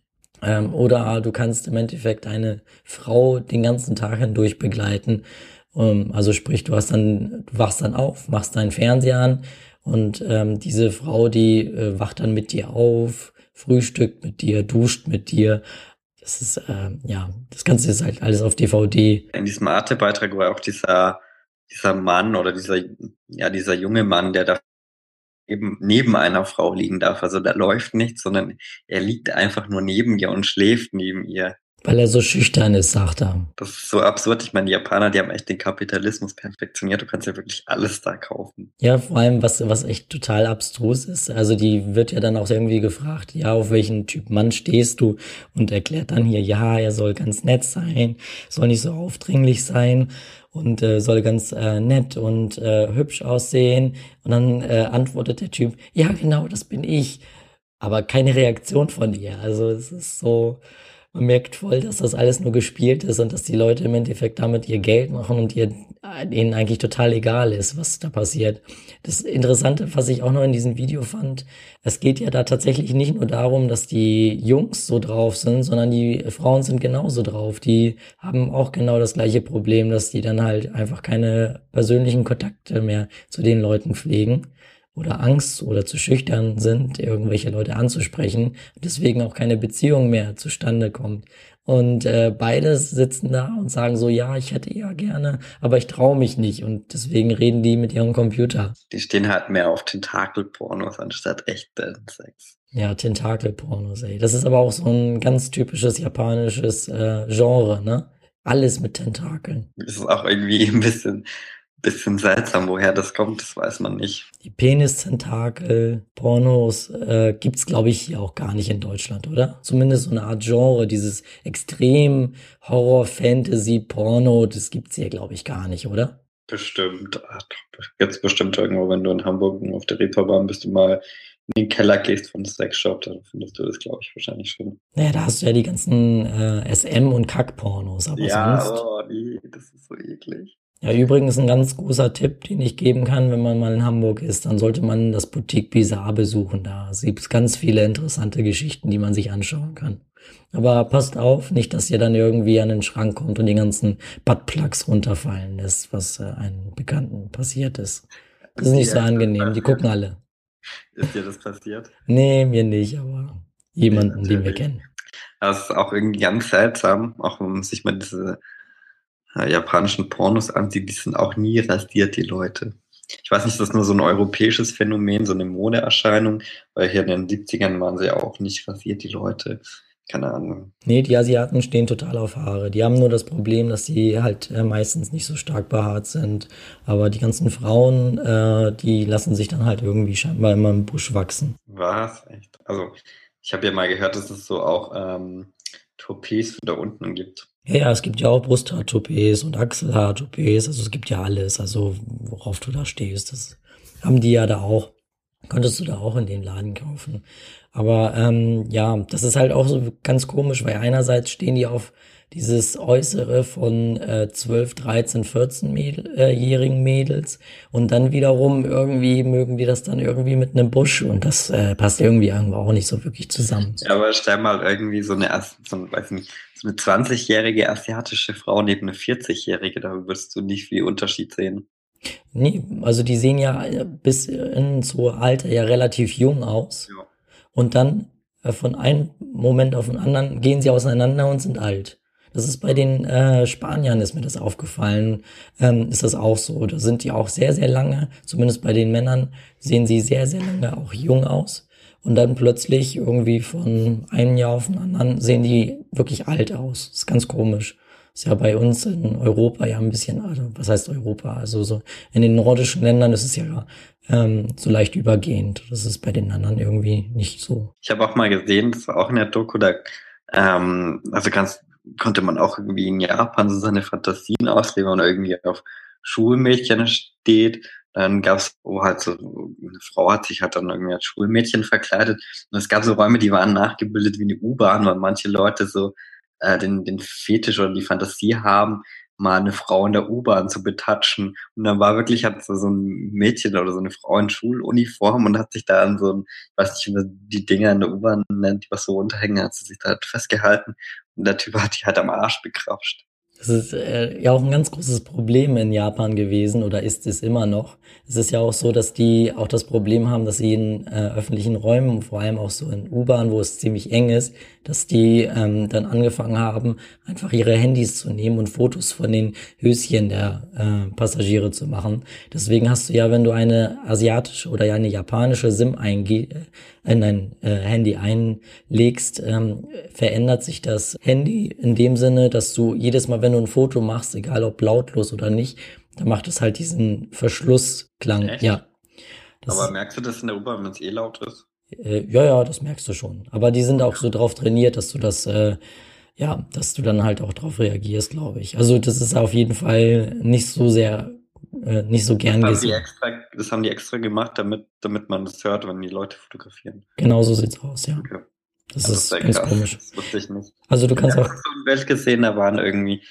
Oder du kannst im Endeffekt eine Frau den ganzen Tag hindurch begleiten. Also sprich, du wachst dann auf, machst deinen Fernseher an und diese Frau, die wacht dann mit dir auf, frühstückt mit dir, duscht mit dir. Das ist, ja, das Ganze ist halt alles auf DVD.
In diesem Arte-Beitrag war auch dieser Mann oder dieser junge Mann, der da eben neben einer Frau liegen darf. Also da läuft nichts, sondern er liegt einfach nur neben ihr und schläft neben ihr.
Weil er so schüchtern ist, sagt er.
Das ist so absurd. Ich meine, die Japaner, die haben echt den Kapitalismus perfektioniert. Du kannst ja wirklich alles da kaufen.
Ja, vor allem, was echt total abstrus ist. Also die wird ja dann auch irgendwie gefragt, ja, auf welchen Typ Mann stehst du? Und erklärt dann hier, ja, er soll ganz nett sein, soll nicht so aufdringlich sein und soll ganz nett und hübsch aussehen. Und dann antwortet der Typ, ja, genau, das bin ich. Aber keine Reaktion von ihr. Also es ist so, man merkt voll, dass das alles nur gespielt ist und dass die Leute im Endeffekt damit ihr Geld machen und ihnen eigentlich total egal ist, was da passiert. Das Interessante, was ich auch noch in diesem Video fand, es geht ja da tatsächlich nicht nur darum, dass die Jungs so drauf sind, sondern die Frauen sind genauso drauf. Die haben auch genau das gleiche Problem, dass die dann halt einfach keine persönlichen Kontakte mehr zu den Leuten pflegen oder Angst oder zu schüchtern sind, irgendwelche Leute anzusprechen, deswegen auch keine Beziehung mehr zustande kommt. Und beide sitzen da und sagen so, ja, ich hätte ja gerne, aber ich traue mich nicht und deswegen reden die mit ihrem Computer.
Die stehen halt mehr auf Tentakelpornos anstatt echten Sex.
Ja, Tentakelpornos, ey. Das ist aber auch so ein ganz typisches japanisches Genre, ne? Alles mit Tentakeln.
Das ist auch irgendwie ein bisschen seltsam, woher das kommt, das weiß man nicht.
Die Penistentakel, Pornos gibt's, glaube ich, hier auch gar nicht in Deutschland, oder? Zumindest so eine Art Genre, dieses extrem Horror-Fantasy-Porno, das gibt's hier, glaube ich, gar nicht, oder?
Bestimmt. Jetzt bestimmt irgendwo, wenn du in Hamburg auf der Reeperbahn bist, du mal in den Keller gehst von Sexshop, dann findest du das, glaube ich, wahrscheinlich schon.
Naja, da hast du ja die ganzen SM- und Kack-Pornos, aber
Ja,
sonst.
oh, nee, das ist so eklig.
Ja, übrigens ein ganz großer Tipp, den ich geben kann, wenn man mal in Hamburg ist, dann sollte man das Boutique Bizarre besuchen. Da gibt es ganz viele interessante Geschichten, die man sich anschauen kann. Aber passt auf, nicht, dass ihr dann irgendwie an den Schrank kommt und die ganzen Buttplugs runterfallen lässt, was einem Bekannten passiert ist. Das ist nicht so angenehm, die gucken alle.
Ist dir das passiert?
Nee, mir nicht, aber
Nee,
jemanden, den wir
natürlich.
kennen.
Das ist auch irgendwie ganz seltsam, auch wenn man sich mal diese japanischen Pornos ansieht, die sind auch nie rasiert, die Leute. Ich weiß nicht, ist das nur so ein europäisches Phänomen, so eine Modeerscheinung, weil hier in den 70ern waren sie ja auch nicht rasiert, die Leute. Keine Ahnung.
Nee, die Asiaten stehen total auf Haare. Die haben nur das Problem, dass sie halt meistens nicht so stark behaart sind. Aber die ganzen Frauen, die lassen sich dann halt irgendwie scheinbar immer im Busch wachsen.
Was? Echt? Also, ich habe ja mal gehört, dass es so auch Toupets da unten gibt.
Ja, es gibt ja auch Brusthaar-Toupets und Achselhaar-Toupets. Also es gibt ja alles, also worauf du da stehst. Das haben die ja da auch. Konntest du da auch in den Laden kaufen. Aber ja, das ist halt auch so ganz komisch, weil einerseits stehen die auf dieses Äußere von 12, 13, 14-jährigen Mädels und dann wiederum irgendwie mögen die das dann irgendwie mit einem Busch und das passt irgendwie irgendwo auch nicht so wirklich zusammen.
Ja, aber stell mal irgendwie weiß nicht, so eine 20-jährige asiatische Frau neben eine 40-jährige, da wirst du nicht viel Unterschied sehen.
Nee, also die sehen ja bis in so Alter ja relativ jung aus.
Ja.
Und dann von einem Moment auf den anderen gehen sie auseinander und sind alt. Das ist bei den Spaniern, ist mir das aufgefallen, ist das auch so. Da sind die auch sehr, sehr lange, zumindest bei den Männern, sehen sie sehr, sehr lange auch jung aus. Und dann plötzlich irgendwie von einem Jahr auf den anderen sehen die wirklich alt aus. Das ist ganz komisch. Ist ja bei uns in Europa ja ein bisschen, also was heißt Europa? Also so in den nordischen Ländern ist es ja so leicht übergehend. Das ist bei den anderen irgendwie nicht so.
Ich habe auch mal gesehen, das war auch in der Doku, da also konnte man auch irgendwie in Japan so seine Fantasien ausleben und irgendwie auf Schulmädchen steht. Dann gab's, wo halt so eine Frau hat sich halt dann irgendwie als Schulmädchen verkleidet. Und es gab so Räume, die waren nachgebildet wie eine U-Bahn, weil manche Leute so den Fetisch oder die Fantasie haben, mal eine Frau in der U-Bahn zu betatschen. Und dann war wirklich, hat so ein Mädchen oder so eine Frau in Schuluniform und hat sich da an so ein, ich weiß nicht, wie man die Dinger in der U-Bahn nennt, die was so runterhängen, hat sie sich da halt festgehalten. Und der Typ hat die halt am Arsch bekrapscht.
Das ist ja auch ein ganz großes Problem in Japan gewesen oder ist es immer noch. Es ist ja auch so, dass die auch das Problem haben, dass sie in öffentlichen Räumen, vor allem auch so in U-Bahn, wo es ziemlich eng ist, dass die dann angefangen haben, einfach ihre Handys zu nehmen und Fotos von den Höschen der Passagiere zu machen. Deswegen hast du ja, wenn du eine asiatische oder ja eine japanische SIM in dein Handy einlegst, verändert sich das Handy in dem Sinne, dass du jedes Mal, wenn du ein Foto machst, egal ob lautlos oder nicht, dann macht es halt diesen Verschlussklang.
Echt?
Ja.
Aber merkst du das in der U-Bahn, wenn es laut ist?
Ja, das merkst du schon. Aber die sind auch so drauf trainiert, dass du das, ja, dass du dann halt auch drauf reagierst, glaube ich. Also das ist auf jeden Fall nicht so sehr, nicht so gern gesehen.
Das haben die extra gemacht, damit man das hört, wenn die Leute fotografieren.
Genau so sieht's aus, ja.
Okay.
Das
Ja, das ist
ist
sehr
ganz
krass.
komisch.
Das wusste ich nicht.
Also du
Ich
kannst
habe
auch,
so ein Bild gesehen, da waren irgendwie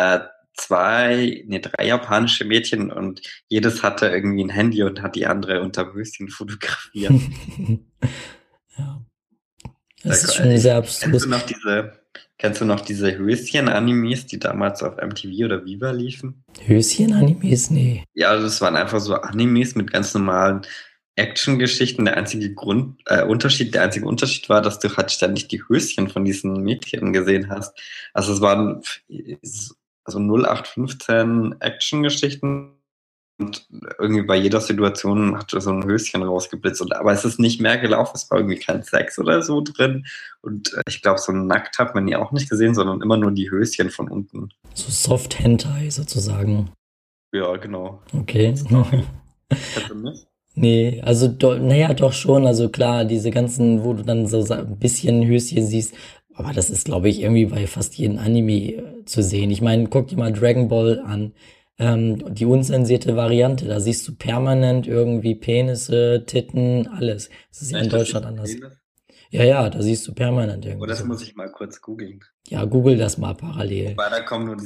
drei japanische Mädchen und jedes hatte irgendwie ein Handy und hat die andere unterm Höschen fotografiert.
ja. Es ist schon sehr abstrus.
Kennst du noch diese Höschen-Animes, die damals auf MTV oder Viva liefen?
Höschen-Animes? Nee.
Ja, das waren einfach so Animes mit ganz normalen Action-Geschichten. Der einzige Unterschied war, dass du halt ständig die Höschen von diesen Mädchen gesehen hast. Also es waren also 0815 Action-Geschichten und irgendwie bei jeder Situation hat so ein Höschen rausgeblitzt. Aber es ist nicht mehr gelaufen, es war irgendwie kein Sex oder so drin. Und ich glaube, so nackt hat man die auch nicht gesehen, sondern immer nur die Höschen von unten.
So Soft-Hentai sozusagen.
Ja, genau.
Okay.
Story. Kennst du nicht?
Nee, also naja, doch schon. Also klar, diese ganzen, wo du dann so ein bisschen Höschen siehst, aber das ist, glaube ich, irgendwie bei fast jedem Anime zu sehen. Ich meine, guck dir mal Dragon Ball an. Die unzensierte Variante, da siehst du permanent irgendwie Penisse, Titten, alles. Das ist ja in
Echt, das
Deutschland
ist
anders.
Penis?
Ja, ja, da siehst du permanent
Oh,
irgendwie
das muss
sowas.
ich mal kurz googeln.
Ja, google das mal parallel.
Wobei, da kommen nur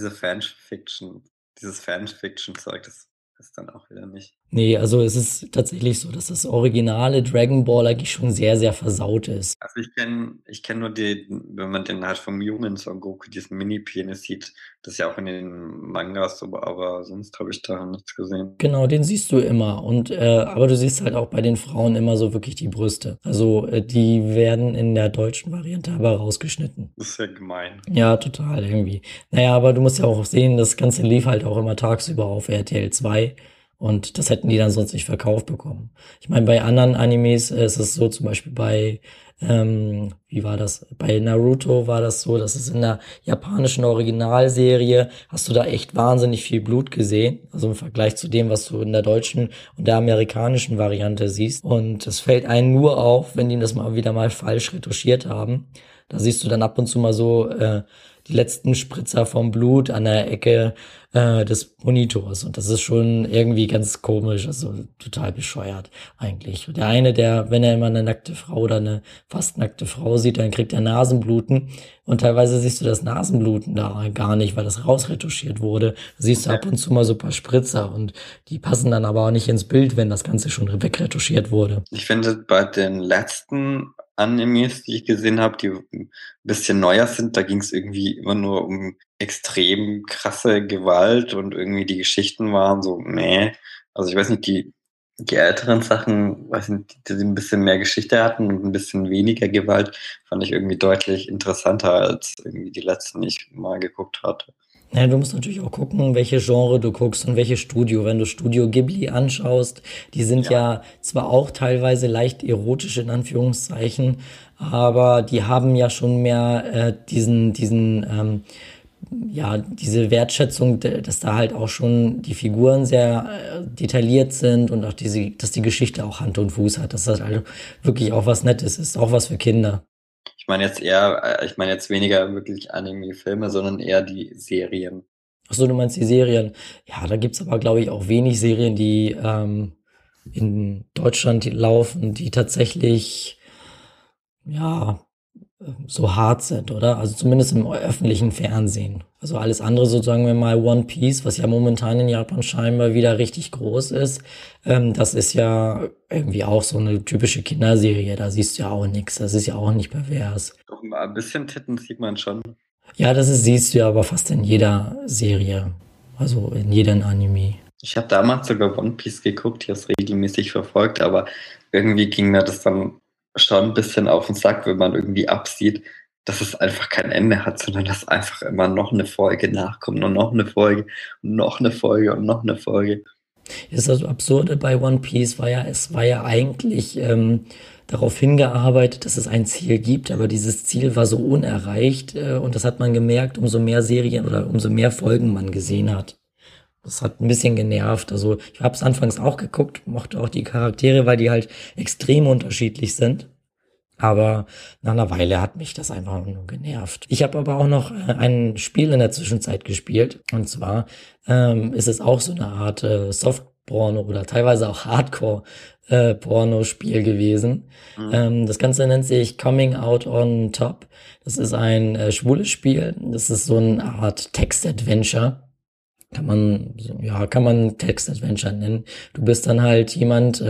dieses Fanfiction-Zeug, das ist dann auch wieder nicht.
Nee, also es ist tatsächlich so, dass das originale Dragon Ball eigentlich schon sehr, sehr versaut ist.
Also ich kenn nur wenn man den halt vom jungen Son Goku, diesen Mini-Penis sieht, das ist ja auch in den Mangas so, aber sonst habe ich da nichts gesehen.
Genau, den siehst du immer. Aber du siehst halt auch bei den Frauen immer so wirklich die Brüste. Also die werden in der deutschen Variante aber rausgeschnitten.
Das ist ja gemein.
Ja, total irgendwie. Naja, aber du musst ja auch sehen, das Ganze lief halt auch immer tagsüber auf RTL 2 und das hätten die dann sonst nicht verkauft bekommen. Ich meine, bei anderen Animes ist es so, zum Beispiel wie war das? Bei Naruto war das so, dass es in der japanischen Originalserie hast du da echt wahnsinnig viel Blut gesehen. Also im Vergleich zu dem, was du in der deutschen und der amerikanischen Variante siehst. Und es fällt einem nur auf, wenn die das mal wieder mal falsch retuschiert haben. Da siehst du dann ab und zu mal so die letzten Spritzer vom Blut an der Ecke des Monitors. Und das ist schon irgendwie ganz komisch, also total bescheuert eigentlich. Der eine, wenn er immer eine nackte Frau oder eine fast nackte Frau sieht, dann kriegt er Nasenbluten. Und teilweise siehst du das Nasenbluten da gar nicht, weil das rausretuschiert wurde. Da siehst du ab und zu mal so ein paar Spritzer und die passen dann aber auch nicht ins Bild, wenn das Ganze schon wegretuschiert wurde.
Ich finde, bei den letzten Animes, die ich gesehen habe, die ein bisschen neuer sind, da ging es irgendwie immer nur um extrem krasse Gewalt und irgendwie die Geschichten waren so, meh. Also ich weiß nicht, die älteren Sachen, weiß nicht, die ein bisschen mehr Geschichte hatten und ein bisschen weniger Gewalt, fand ich irgendwie deutlich interessanter als irgendwie die letzten, die ich mal geguckt hatte.
Naja, du musst natürlich auch gucken, welche Genre du guckst und welches Studio. Wenn du Studio Ghibli anschaust, die sind ja zwar auch teilweise leicht erotisch in Anführungszeichen, aber die haben ja schon mehr diese Wertschätzung, dass da halt auch schon die Figuren sehr detailliert sind und auch dass die Geschichte auch Hand und Fuß hat, dass das halt wirklich auch was Nettes ist, auch was für Kinder.
Ich meine jetzt weniger wirklich Anime-Filme, sondern eher die Serien.
Ach so, du meinst die Serien. Ja, da gibt's aber, glaube ich, auch wenig Serien, die in Deutschland laufen, die tatsächlich, ja, so hart sind, oder? Also zumindest im öffentlichen Fernsehen. Also alles andere, so sagen wir mal One Piece, was ja momentan in Japan scheinbar wieder richtig groß ist, das ist ja irgendwie auch so eine typische Kinderserie. Da siehst du ja auch nichts. Das ist ja auch nicht pervers.
Doch ein bisschen Titten sieht man schon.
Ja, siehst du ja aber fast in jeder Serie. Also in jedem Anime.
Ich habe damals sogar One Piece geguckt, die das regelmäßig verfolgt, aber irgendwie ging mir das dann schon ein bisschen auf den Sack, wenn man irgendwie absieht, dass es einfach kein Ende hat, sondern dass einfach immer noch eine Folge nachkommt und noch eine Folge und noch eine Folge und noch eine Folge.
Das Absurde bei One Piece es war ja eigentlich darauf hingearbeitet, dass es ein Ziel gibt, aber dieses Ziel war so unerreicht und das hat man gemerkt, umso mehr Serien oder umso mehr Folgen man gesehen hat. Das hat ein bisschen genervt. Also ich habe es anfangs auch geguckt, mochte auch die Charaktere, weil die halt extrem unterschiedlich sind. Aber nach einer Weile hat mich das einfach nur genervt. Ich habe aber auch noch ein Spiel in der Zwischenzeit gespielt. Und zwar ist es auch so eine Art Soft-Porno oder teilweise auch Hardcore-Porno-Spiel gewesen. Das Ganze nennt sich Coming Out on Top. Das ist ein schwules Spiel. Das ist so eine Art Text-Adventure. Kann man Text-Adventure nennen. Du bist dann halt jemand,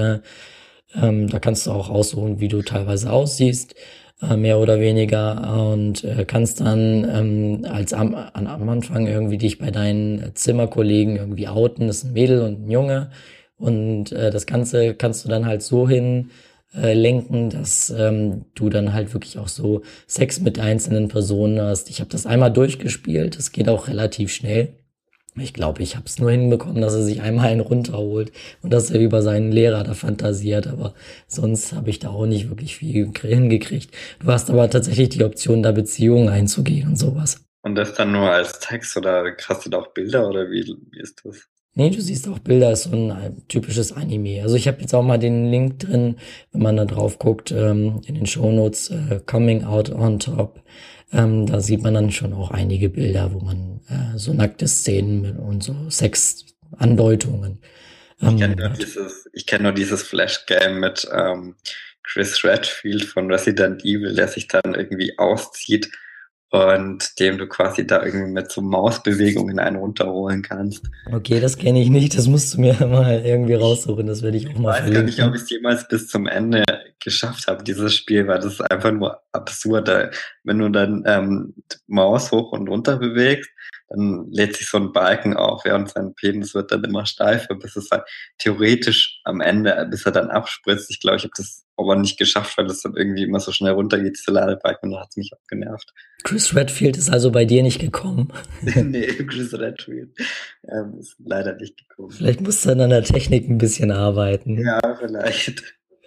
da kannst du auch aussuchen, wie du teilweise aussiehst, mehr oder weniger, und kannst dann am Anfang irgendwie dich bei deinen Zimmerkollegen irgendwie outen. Das ist ein Mädel und ein Junge. Und das Ganze kannst du dann halt so hin lenken, dass du dann halt wirklich auch so Sex mit einzelnen Personen hast. Ich habe das einmal durchgespielt. Das geht auch relativ schnell. Ich glaube, ich habe es nur hinbekommen, dass er sich einmal einen runterholt und dass er über seinen Lehrer da fantasiert, aber sonst habe ich da auch nicht wirklich viel hingekriegt. Du hast aber tatsächlich die Option, da Beziehungen einzugehen und sowas.
Und das dann nur als Text oder hast du da auch Bilder oder wie ist das?
Nee, du siehst auch Bilder, ist so ein typisches Anime. Also ich habe jetzt auch mal den Link drin, wenn man da drauf guckt, in den Shownotes, Coming Out on Top. Da sieht man dann schon auch einige Bilder, wo man so nackte Szenen und so Sexandeutungen. Hat.
Ich kenne nur dieses Flash-Game mit Chris Redfield von Resident Evil, der sich dann irgendwie auszieht und dem du quasi da irgendwie mit so Mausbewegungen einen runterholen kannst.
Okay, das kenne ich nicht. Das musst du mir mal irgendwie raussuchen. Das werde ich auch mal
Ich weiß gar nicht, ob
verlinken.
ich es jemals bis zum Ende geschafft habe, dieses Spiel, weil das ist einfach nur absurd. Wenn du dann Maus hoch und runter bewegst, dann lädt sich so ein Balken auf, ja, und sein Penis wird dann immer steifer, bis es halt theoretisch am Ende, bis er dann abspritzt. Ich glaube, ich habe das aber nicht geschafft, weil das dann irgendwie immer so schnell runtergeht, dieser Ladebalken, und dann hat es mich auch genervt.
Chris Redfield ist also bei dir nicht gekommen.
Nee, Chris Redfield ist leider nicht gekommen.
Vielleicht musst du an der Technik ein bisschen arbeiten.
Ja, vielleicht.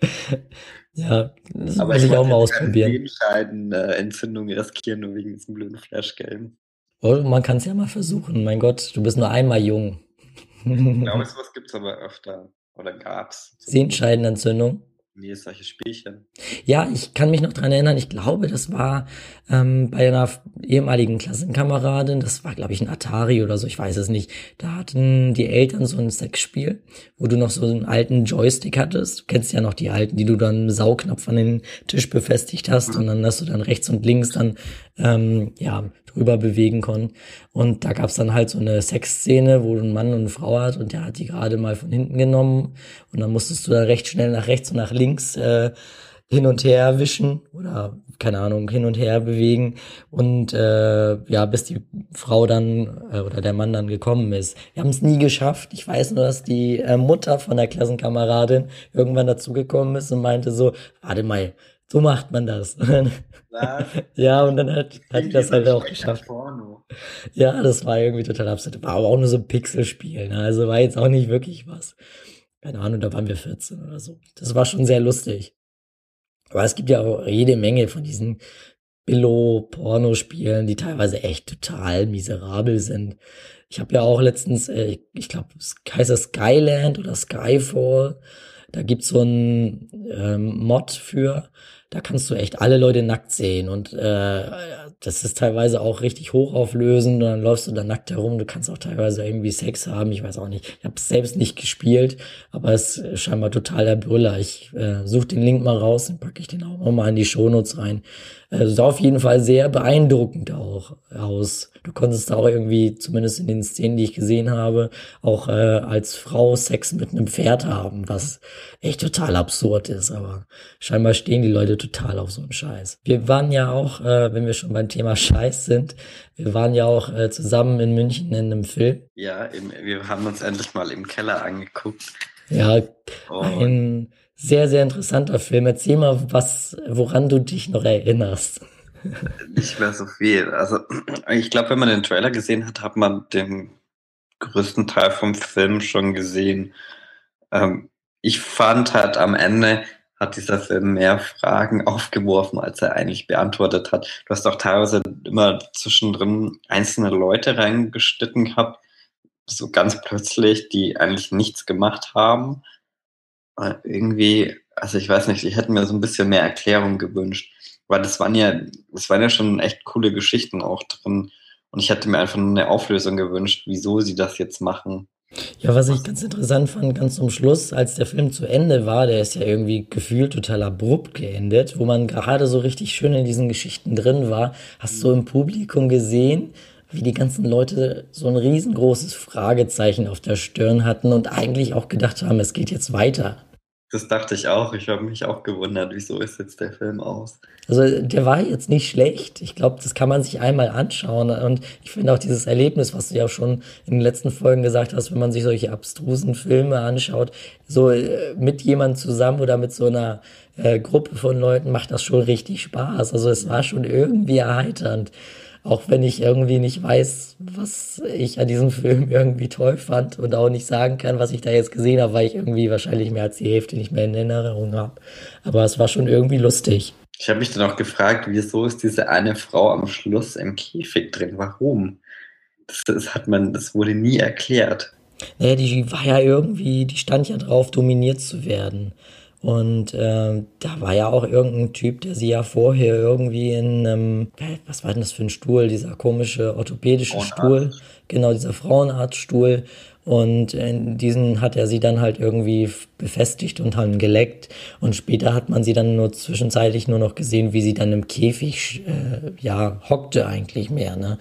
Ja, das
Aber
muss
ich
ich auch
wollte
mal
jetzt keine
ausprobieren.
sehenscheidende Entzündung riskieren, nur wegen diesem blöden Flash-Game.
Oh, man kann es ja mal versuchen. Mein Gott, du bist nur einmal jung.
Ich glaube, sowas gibt es aber öfter. Oder gab's zumindest.
Sehenscheidenentzündung.
Nee, solche Spielchen.
Ja, ich kann mich noch dran erinnern, ich glaube, das war bei einer ehemaligen Klassenkameradin, das war, glaube ich, ein Atari oder so, ich weiß es nicht. Da hatten die Eltern so ein Sexspiel, wo du noch so einen alten Joystick hattest. Du kennst ja noch die alten, die du dann Saugnapf an den Tisch befestigt hast und dann hast du dann rechts und links dann ja drüber bewegen können. Und da gab's dann halt so eine Sexszene, wo ein Mann und eine Frau hat und der hat die gerade mal von hinten genommen und dann musstest du da recht schnell nach rechts und nach links hin und her wischen oder keine Ahnung, hin und her bewegen und ja, bis die Frau dann oder der Mann dann gekommen ist. Wir haben es nie geschafft. Ich weiß nur, dass die Mutter von der Klassenkameradin irgendwann dazugekommen ist und meinte so, warte mal, so macht man das.
Was?
Ja, und dann hat die das halt auch geschafft.
Porno.
Ja, das war irgendwie total absurd. War aber auch nur so ein Pixelspiel, ne? Also war jetzt auch nicht wirklich was. Keine Ahnung, da waren wir 14 oder so. Das war schon sehr lustig. Aber es gibt ja auch jede Menge von diesen Billo-Pornospielen, die teilweise echt total miserabel sind. Ich habe ja auch letztens, ich glaube, es heißt das Skyland oder Skyfall. Da gibt's so ein Mod für. Da kannst du echt alle Leute nackt sehen und das ist teilweise auch richtig hochauflösend und dann läufst du da nackt herum. Du kannst auch teilweise irgendwie Sex haben. Ich weiß auch nicht. Ich habe es selbst nicht gespielt, aber es ist scheinbar total der Brüller. Ich suche den Link mal raus, dann packe ich den auch mal in die Shownotes rein. Sah auf jeden Fall sehr beeindruckend auch aus. Du konntest da auch irgendwie, zumindest in den Szenen, die ich gesehen habe, auch als Frau Sex mit einem Pferd haben, was echt total absurd ist. Aber scheinbar stehen die Leute total auf so einen Scheiß. Wir waren ja auch, wenn wir schon beim Thema Scheiß sind, wir waren ja auch zusammen in München in einem Film.
Ja, wir haben uns endlich mal im Keller angeguckt.
Ja,
Und
ein sehr, sehr interessanter Film. Erzähl mal, woran du dich noch erinnerst.
nicht mehr so viel. Also, ich glaube, wenn man den Trailer gesehen hat, hat man den größten Teil vom Film schon gesehen. Ich fand halt am Ende hat dieser Film mehr Fragen aufgeworfen, als er eigentlich beantwortet hat. Du hast auch teilweise immer zwischendrin einzelne Leute reingeschnitten gehabt, so ganz plötzlich, die eigentlich nichts gemacht haben. Irgendwie, also ich weiß nicht, ich hätte mir so ein bisschen mehr Erklärung gewünscht, weil das waren ja schon echt coole Geschichten auch drin. Und ich hätte mir einfach nur eine Auflösung gewünscht, wieso sie das jetzt machen.
Ja, was ich ganz interessant fand, ganz zum Schluss, als der Film zu Ende war, der ist ja irgendwie gefühlt total abrupt geendet, wo man gerade so richtig schön in diesen Geschichten drin war, hast du im Publikum gesehen, wie die ganzen Leute so ein riesengroßes Fragezeichen auf der Stirn hatten und eigentlich auch gedacht haben, es geht jetzt weiter.
Das dachte ich auch. Ich habe mich auch gewundert, wieso ist jetzt der Film aus?
Also der war jetzt nicht schlecht. Ich glaube, das kann man sich einmal anschauen. Und ich finde auch dieses Erlebnis, was du ja schon in den letzten Folgen gesagt hast, wenn man sich solche abstrusen Filme anschaut, so mit jemandem zusammen oder mit so einer Gruppe von Leuten macht das schon richtig Spaß. Also es war schon irgendwie erheiternd. Auch wenn ich irgendwie nicht weiß, was ich an diesem Film irgendwie toll fand und auch nicht sagen kann, was ich da jetzt gesehen habe, weil ich irgendwie wahrscheinlich mehr als die Hälfte nicht mehr in Erinnerung habe. Aber es war schon irgendwie lustig.
Ich habe mich dann auch gefragt, wieso ist diese eine Frau am Schluss im Käfig drin? Warum? Das wurde nie erklärt.
Naja, die war ja irgendwie, die stand ja drauf, dominiert zu werden. Und da war ja auch irgendein Typ, der sie ja vorher irgendwie in, was war denn das für ein Stuhl, dieser komische orthopädische Stuhl,
Frauenarzt.
genau, dieser Frauenarztstuhl. Und in diesen hat er sie dann halt irgendwie befestigt und dann geleckt. Und später hat man sie dann nur zwischenzeitlich nur noch gesehen, wie sie dann im Käfig, ja, hockte eigentlich mehr, ne?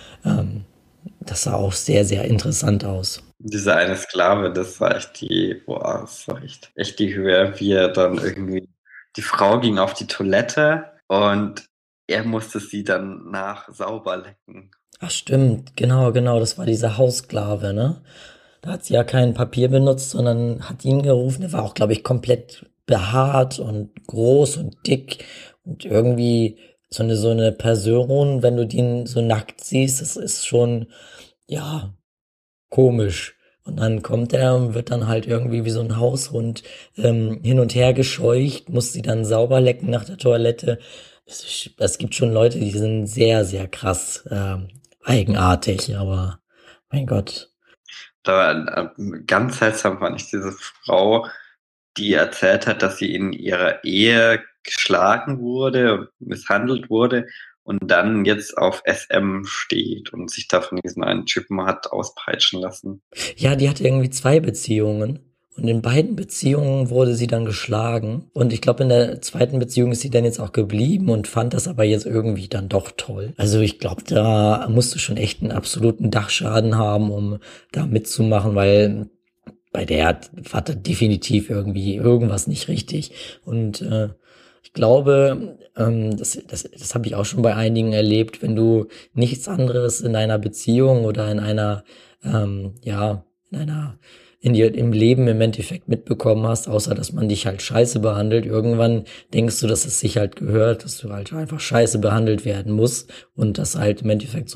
Das sah auch sehr, sehr interessant aus.
Dieser eine Sklave, das war echt boah, das war echt die Höhe, wie er dann irgendwie, die Frau ging auf die Toilette und er musste sie dann nach sauber lecken.
Ach stimmt, genau, genau, das war dieser Haussklave, ne? Da hat sie ja kein Papier benutzt, sondern hat ihn gerufen. Der war auch, glaube ich, komplett behaart und groß und dick und irgendwie so eine Person, wenn du den so nackt siehst, das ist schon, ja, komisch. Und dann kommt er und wird dann halt irgendwie wie so ein Haushund hin und her gescheucht, muss sie dann sauber lecken nach der Toilette. Es gibt schon Leute, die sind sehr, sehr krass eigenartig, aber mein Gott.
Da ganz seltsam fand ich diese Frau, die erzählt hat, dass sie in ihrer Ehe geschlagen wurde und misshandelt wurde und dann jetzt auf SM steht und sich da von diesem einen Typen hat auspeitschen lassen.
Ja, die hatte irgendwie 2 Beziehungen. Und in beiden Beziehungen wurde sie dann geschlagen. Und ich glaube, in der zweiten Beziehung ist sie dann jetzt auch geblieben und fand das aber jetzt irgendwie dann doch toll. Also ich glaube, da musst du schon echt einen absoluten Dachschaden haben, um da mitzumachen, weil bei der war da definitiv irgendwie irgendwas nicht richtig. Und ich glaube, das habe ich auch schon bei einigen erlebt, wenn du nichts anderes in einer Beziehung oder in einer, ja, in einer, in dir im Leben im Endeffekt mitbekommen hast, außer dass man dich halt scheiße behandelt. Irgendwann denkst du, dass es sich halt gehört, dass du halt einfach scheiße behandelt werden musst und dass halt im Endeffekt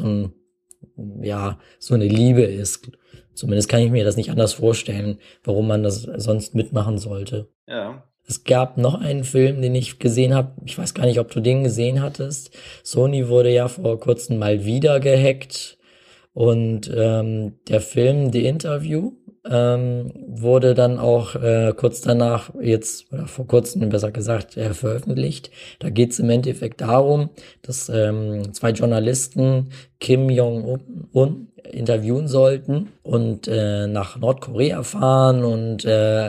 ja, so eine Liebe ist. Zumindest kann ich mir das nicht anders vorstellen, warum man das sonst mitmachen sollte.
Ja.
Es gab noch einen Film, den ich gesehen habe. Ich weiß gar nicht, ob du den gesehen hattest. Sony wurde ja vor kurzem mal wieder gehackt. Und der Film The Interview wurde dann auch kurz danach jetzt, oder vor kurzem besser gesagt, veröffentlicht. Da geht es im Endeffekt darum, dass 2 Journalisten Kim Jong-un interviewen sollten und nach Nordkorea fahren und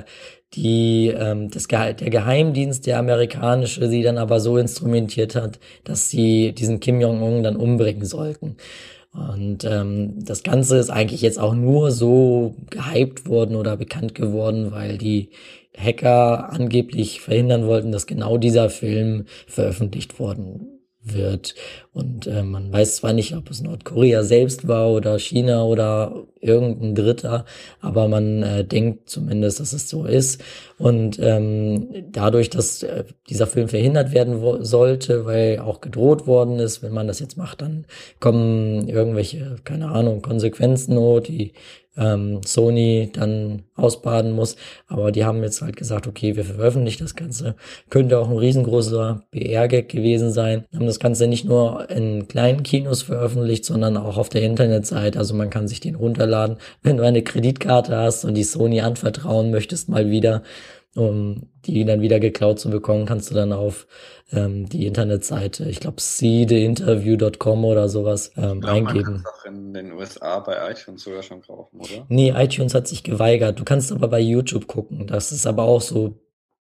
der Geheimdienst, der amerikanische, sie dann aber so instrumentiert hat, dass sie diesen Kim Jong-un dann umbringen sollten. Und das Ganze ist eigentlich jetzt auch nur so gehypt worden oder bekannt geworden, weil die Hacker angeblich verhindern wollten, dass genau dieser Film veröffentlicht worden wird. Und man weiß zwar nicht, ob es Nordkorea selbst war oder China oder irgendein Dritter, aber man denkt zumindest, dass es so ist. Und dadurch, dass dieser Film verhindert werden sollte, weil auch gedroht worden ist, wenn man das jetzt macht, dann kommen irgendwelche, keine Ahnung, Konsequenzen, die Sony dann ausbaden muss. Aber die haben jetzt halt gesagt, okay, wir veröffentlichen das Ganze. Könnte auch ein riesengroßer PR-Gag gewesen sein. Haben das Ganze nicht nur in kleinen Kinos veröffentlicht, sondern auch auf der Internetseite. Also man kann sich den runterladen. Wenn du eine Kreditkarte hast und die Sony anvertrauen möchtest mal wieder, um die dann wieder geklaut zu bekommen, kannst du dann auf die Internetseite, ich glaube seetheinterview.com oder sowas
Ich glaube, man kann
eingeben.
es auch in den USA bei iTunes sogar schon kaufen, oder?
Nee, iTunes hat sich geweigert. Du kannst aber bei YouTube gucken. Das ist aber auch so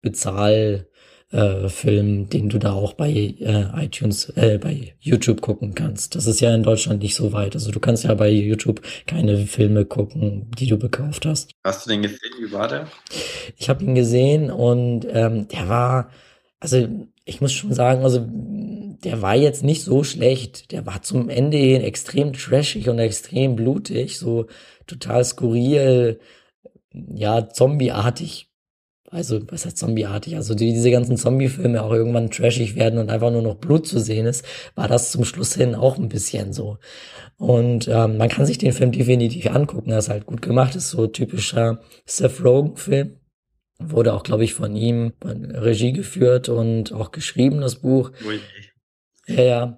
Film, den du da auch bei iTunes, bei YouTube gucken kannst. Das ist ja in Deutschland nicht so weit. Also du kannst ja bei YouTube keine Filme gucken, die du gekauft hast.
Hast du den gesehen? Wie war der?
Ich habe ihn gesehen und also ich muss schon sagen, also der war jetzt nicht so schlecht. Der war zum Ende hin extrem trashig und extrem blutig, so total skurril, ja, zombieartig. Also, was heißt zombieartig? Also, diese ganzen Zombie-Filme auch irgendwann trashig werden und einfach nur noch Blut zu sehen ist, war das zum Schluss hin auch ein bisschen so. Und man kann sich den Film definitiv angucken, er ist halt gut gemacht, ist so typischer Seth Rogen-Film. Wurde auch, glaube ich, von ihm Regie geführt und auch geschrieben, das Buch.
Ui.
Ja, ja.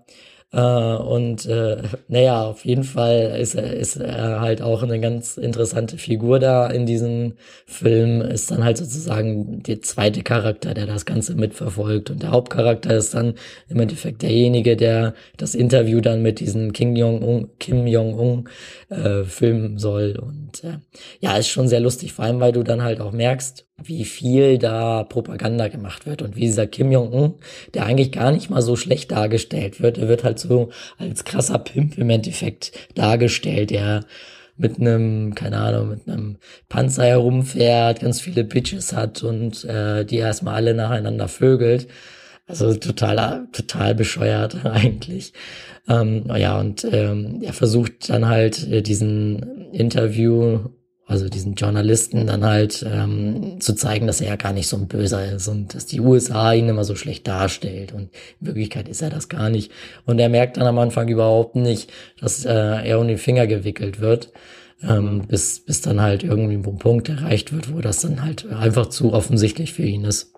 Naja, auf jeden Fall ist er halt auch eine ganz interessante Figur da in diesem Film, ist dann halt sozusagen der zweite Charakter, der das Ganze mitverfolgt. Und der Hauptcharakter ist dann im Endeffekt derjenige, der das Interview dann mit diesem Kim Jong-un filmen soll. Und ja, ist schon sehr lustig, vor allem weil du dann halt auch merkst, wie viel da Propaganda gemacht wird und wie dieser Kim Jong-un, der eigentlich gar nicht mal so schlecht dargestellt wird, er wird halt so als krasser Pimp im Endeffekt dargestellt, der mit einem, keine Ahnung, mit einem Panzer herumfährt, ganz viele Bitches hat und die erstmal alle nacheinander vögelt. Also total bescheuert eigentlich. Ja, und er versucht dann halt diesen Interview, also diesen Journalisten dann halt zu zeigen, dass er ja gar nicht so ein Böser ist und dass die USA ihn immer so schlecht darstellt. Und in Wirklichkeit ist er das gar nicht. Und er merkt dann am Anfang überhaupt nicht, dass er um den Finger gewickelt wird. Bis dann halt irgendwie ein Punkt erreicht wird, wo das dann halt einfach zu offensichtlich für ihn ist.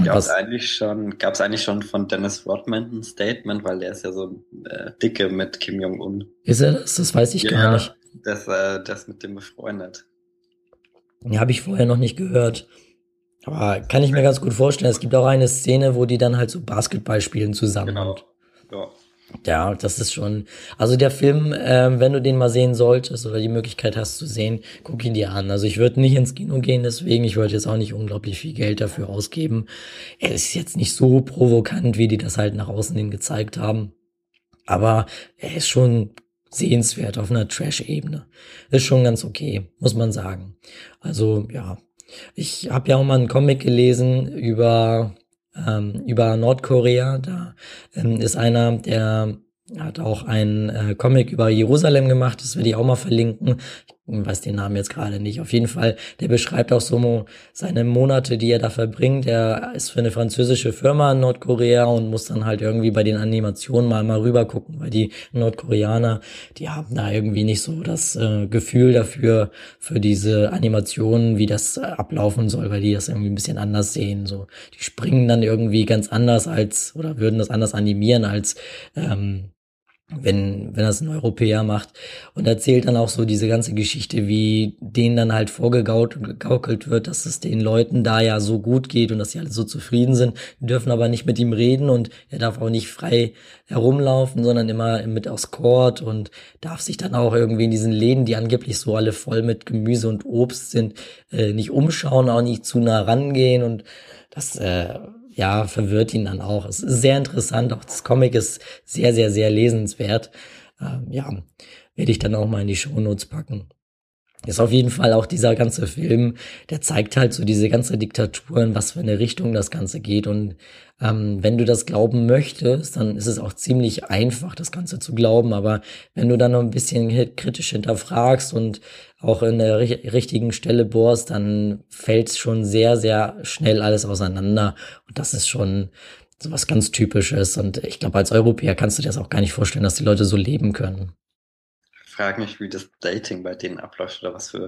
Gab es eigentlich schon von Dennis Rodman ein Statement, weil der ist ja so dicke mit Kim Jong-un.
Ist er das? Das weiß ich gar nicht.
Der ist mit dem befreundet.
Ja, habe ich vorher noch nicht gehört. Aber kann ich mir ganz gut vorstellen. Es gibt auch eine Szene, wo die dann halt so Basketball spielen zusammen.
Genau. Ja.
Ja, das ist schon, also der Film, wenn du den mal sehen solltest oder die Möglichkeit hast zu sehen, guck ihn dir an. Also ich würde nicht ins Kino gehen, deswegen, ich wollte jetzt auch nicht unglaublich viel Geld dafür ausgeben. Er ist jetzt nicht so provokant, wie die das halt nach außen hin gezeigt haben. Aber er ist schon sehenswert auf einer Trash-Ebene. Ist schon ganz okay, muss man sagen. Also, ja. Ich habe ja auch mal einen Comic gelesen über Nordkorea. Da ist einer, der hat auch einen Comic über Jerusalem gemacht. Das will ich auch mal verlinken. Ich weiß den Namen jetzt gerade nicht. Auf jeden Fall, der beschreibt auch so seine Monate, die er da verbringt. Er ist für eine französische Firma in Nordkorea und muss dann halt irgendwie bei den Animationen mal rüber gucken, weil die Nordkoreaner, die haben da irgendwie nicht so das Gefühl dafür, für diese Animationen, wie das ablaufen soll, weil die das irgendwie ein bisschen anders sehen. So, die springen dann irgendwie ganz anders oder würden das anders animieren als wenn das ein Europäer macht, und erzählt dann auch so diese ganze Geschichte, wie denen dann halt vorgegaukelt wird, dass es den Leuten da ja so gut geht und dass sie alle so zufrieden sind. Die dürfen aber nicht mit ihm reden und er darf auch nicht frei herumlaufen, sondern immer mit aufs Court und darf sich dann auch irgendwie in diesen Läden, die angeblich so alle voll mit Gemüse und Obst sind, nicht umschauen, auch nicht zu nah rangehen, und das ja, verwirrt ihn dann auch. Es ist sehr interessant, auch das Comic ist sehr, sehr, sehr lesenswert. Ja, werde ich dann auch mal in die Shownotes packen. Ist auf jeden Fall auch dieser ganze Film, der zeigt halt so diese ganze Diktatur, in was für eine Richtung das Ganze geht. Und wenn du das glauben möchtest, dann ist es auch ziemlich einfach, das Ganze zu glauben. Aber wenn du dann noch ein bisschen kritisch hinterfragst und auch in der richtigen Stelle bohrst, dann fällt schon sehr, sehr schnell alles auseinander. Und das ist schon so was ganz Typisches. Und ich glaube, als Europäer kannst du dir das auch gar nicht vorstellen, dass die Leute so leben können.
Ich frage mich, wie das Dating bei denen abläuft oder was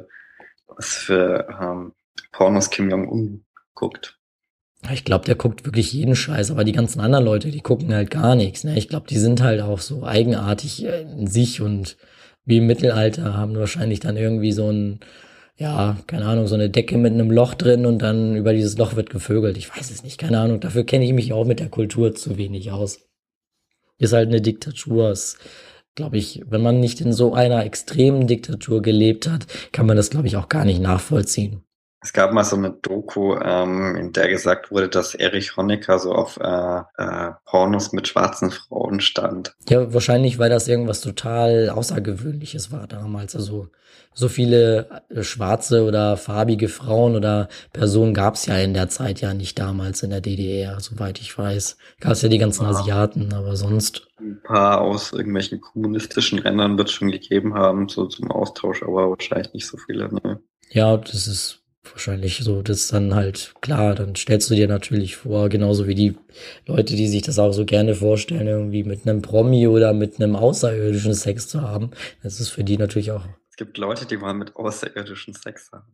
für Pornos Kim Jong-un guckt.
Ich glaube, der guckt wirklich jeden Scheiß, aber die ganzen anderen Leute, die gucken halt gar nichts. Ne? Ich glaube, die sind halt auch so eigenartig in sich, und wie im Mittelalter haben wahrscheinlich dann irgendwie so ja, keine Ahnung, so eine Decke mit einem Loch drin und dann über dieses Loch wird gevögelt. Ich weiß es nicht, keine Ahnung. Dafür kenne ich mich auch mit der Kultur zu wenig aus. Ist halt eine Diktatur. Ist, glaube ich, wenn man nicht in so einer extremen Diktatur gelebt hat, kann man das, glaube ich, auch gar nicht nachvollziehen.
Es gab mal so eine Doku, in der gesagt wurde, dass Erich Honecker so auf Pornos mit schwarzen Frauen stand.
Ja, wahrscheinlich, weil das irgendwas total Außergewöhnliches war damals. Also so viele schwarze oder farbige Frauen oder Personen gab es ja in der Zeit ja nicht damals in der DDR, soweit ich weiß. Gab es ja die ganzen Asiaten, aber sonst.
Ein paar aus irgendwelchen kommunistischen Ländern wird es schon gegeben haben, so zum Austausch, aber wahrscheinlich nicht so viele. Ne?
Ja, das ist wahrscheinlich so, das ist dann halt klar, dann stellst du dir natürlich vor, genauso wie die Leute, die sich das auch so gerne vorstellen, irgendwie mit einem Promi oder mit einem Außerirdischen Sex zu haben. Das ist für die natürlich auch.
Es gibt Leute, die wollen mit Außerirdischen Sex haben.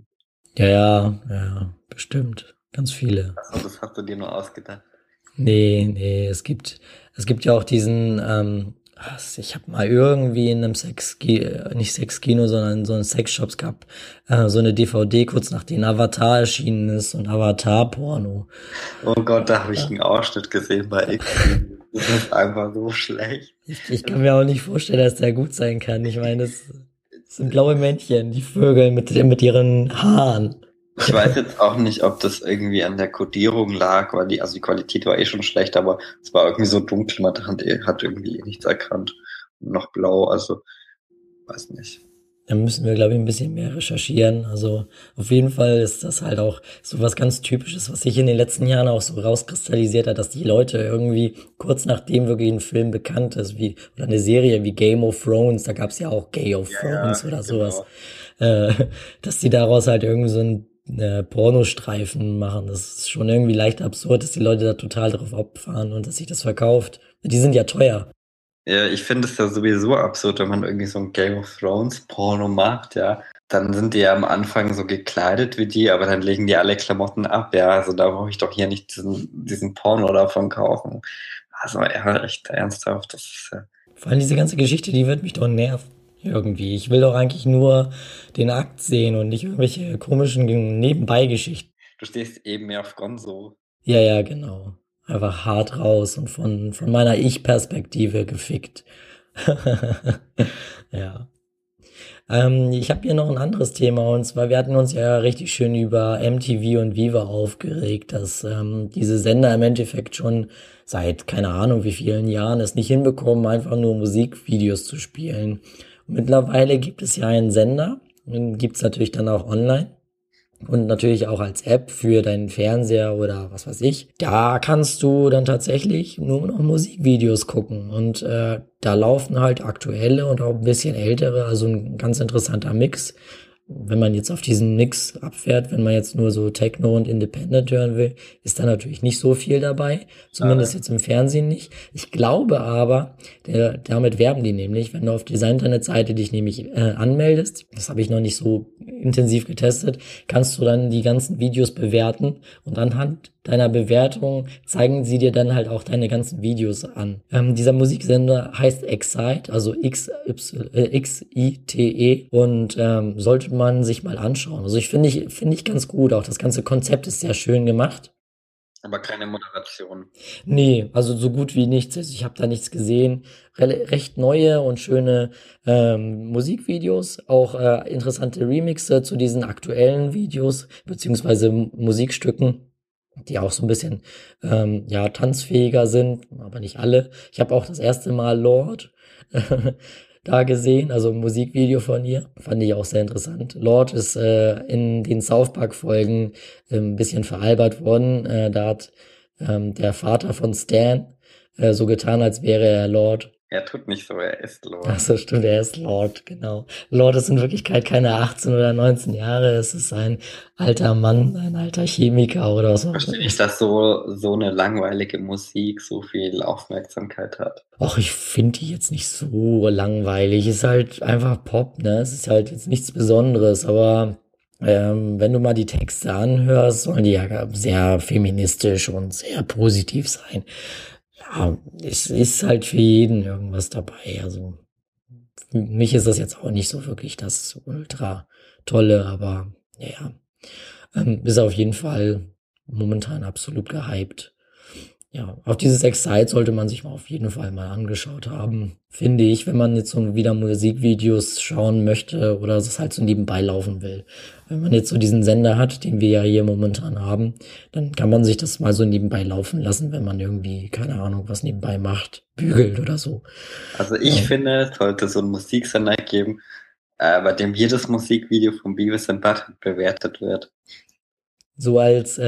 Ja, bestimmt. Ganz viele.
Also das hast du dir nur ausgedacht.
Nee, es gibt ja auch diesen Ich habe mal irgendwie in einem nicht Sexkino, sondern in so einem Sexshops gehabt, so eine DVD, kurz nachdem Avatar erschienen ist, und Avatar-Porno.
Oh Gott, da habe ich einen Ausschnitt gesehen bei X-Videos. Das ist einfach so schlecht.
Ich kann mir auch nicht vorstellen, dass der gut sein kann. Ich meine, das sind blaue Männchen, die Vögel mit ihren Haaren.
Ich weiß jetzt auch nicht, ob das irgendwie an der Kodierung lag, weil also die Qualität war eh schon schlecht, aber es war irgendwie so dunkel, man hat irgendwie nichts erkannt. Und noch blau, also weiß nicht.
Da müssen wir, glaube ich, ein bisschen mehr recherchieren. Also auf jeden Fall ist das halt auch so was ganz Typisches, was sich in den letzten Jahren auch so rauskristallisiert hat, dass die Leute irgendwie kurz nachdem wirklich ein Film bekannt ist, oder eine Serie wie Game of Thrones, da gab es ja auch Game of
Ja,
Thrones oder sowas,
genau.
äh, dass die daraus halt irgendwie so ein Pornostreifen machen. Das ist schon irgendwie leicht absurd, dass die Leute da total drauf abfahren und dass sich das verkauft. Die sind ja teuer.
Ja, ich finde es ja sowieso absurd, wenn man irgendwie so ein Game of Thrones Porno macht, ja. Dann sind die ja am Anfang so gekleidet wie die, aber dann legen die alle Klamotten ab, ja. Also da brauche ich doch hier nicht diesen Porno davon kaufen. Also ja, echt ernsthaft, das ist ja.
Vor allem diese ganze Geschichte, die wird mich doch nerven. Irgendwie. Ich will doch eigentlich nur den Akt sehen und nicht irgendwelche komischen Nebenbeigeschichten.
Du stehst eben mehr auf Gonzo.
Ja, ja, genau. Einfach hart raus und von meiner Ich-Perspektive gefickt. Ja. Ich habe hier noch ein anderes Thema, und zwar, wir hatten uns ja richtig schön über MTV und Viva aufgeregt, dass diese Sender im Endeffekt schon seit keine Ahnung wie vielen Jahren es nicht hinbekommen, einfach nur Musikvideos zu spielen. Und mittlerweile gibt es ja einen Sender, den gibt's natürlich dann auch online. Und natürlich auch als App für deinen Fernseher oder was weiß ich. Da kannst du dann tatsächlich nur noch Musikvideos gucken. Und da laufen halt aktuelle und auch ein bisschen ältere, also ein ganz interessanter Mix. Wenn man jetzt auf diesen Mix abfährt, wenn man jetzt nur so Techno und Independent hören will, ist da natürlich nicht so viel dabei. Zumindest
Schade.
jetzt im Fernsehen nicht. Ich glaube aber, damit werben die nämlich, wenn du auf dieser Internetseite dich nämlich anmeldest, das habe ich noch nicht so intensiv getestet, kannst du dann die ganzen Videos bewerten, und anhand deiner Bewertung zeigen sie dir dann halt auch deine ganzen Videos an. Dieser Musiksender heißt Excite, also Xite, und sollte man sich mal anschauen. Also finde ich ganz gut. Auch das ganze Konzept ist sehr schön gemacht.
Aber keine Moderation.
Nee, also so gut wie nichts. Also ich habe da nichts gesehen. Recht neue und schöne Musikvideos, auch interessante Remixe zu diesen aktuellen Videos beziehungsweise Musikstücken, die auch so ein bisschen ja tanzfähiger sind, aber nicht alle. Ich habe auch das erste Mal Lord da gesehen, also ein Musikvideo von ihr, fand ich auch sehr interessant. Lord ist in den South Park Folgen ein bisschen veralbert worden. Da hat der Vater von Stan so getan, als wäre er Lord.
Er tut nicht so, er ist Lord.
Ach so, stimmt, er ist Lord, genau. Lord ist in Wirklichkeit keine 18 oder 19 Jahre, es ist ein alter Mann, ein alter Chemiker oder so.
Verstehe ich, dass so eine langweilige Musik so viel Aufmerksamkeit hat.
Ach, ich finde die jetzt nicht so langweilig. Ist halt einfach Pop, ne? Es ist halt jetzt nichts Besonderes, aber wenn du mal die Texte anhörst, sollen die ja sehr feministisch und sehr positiv sein. Ja, es ist halt für jeden irgendwas dabei. Also für mich ist das jetzt auch nicht so wirklich das ultra tolle, aber ja, ist auf jeden Fall momentan absolut gehypt. Ja, auch dieses Excite sollte man sich mal auf jeden Fall mal angeschaut haben, finde ich, wenn man jetzt so wieder Musikvideos schauen möchte oder es halt so nebenbei laufen will. Wenn man jetzt so diesen Sender hat, den wir ja hier momentan haben, dann kann man sich das mal so nebenbei laufen lassen, wenn man irgendwie, keine Ahnung, was nebenbei macht, bügelt oder so.
Also ich
Ja.
finde, es sollte so einen Musiksender geben, bei dem jedes Musikvideo von Beavis and Butthead bewertet wird.
So als,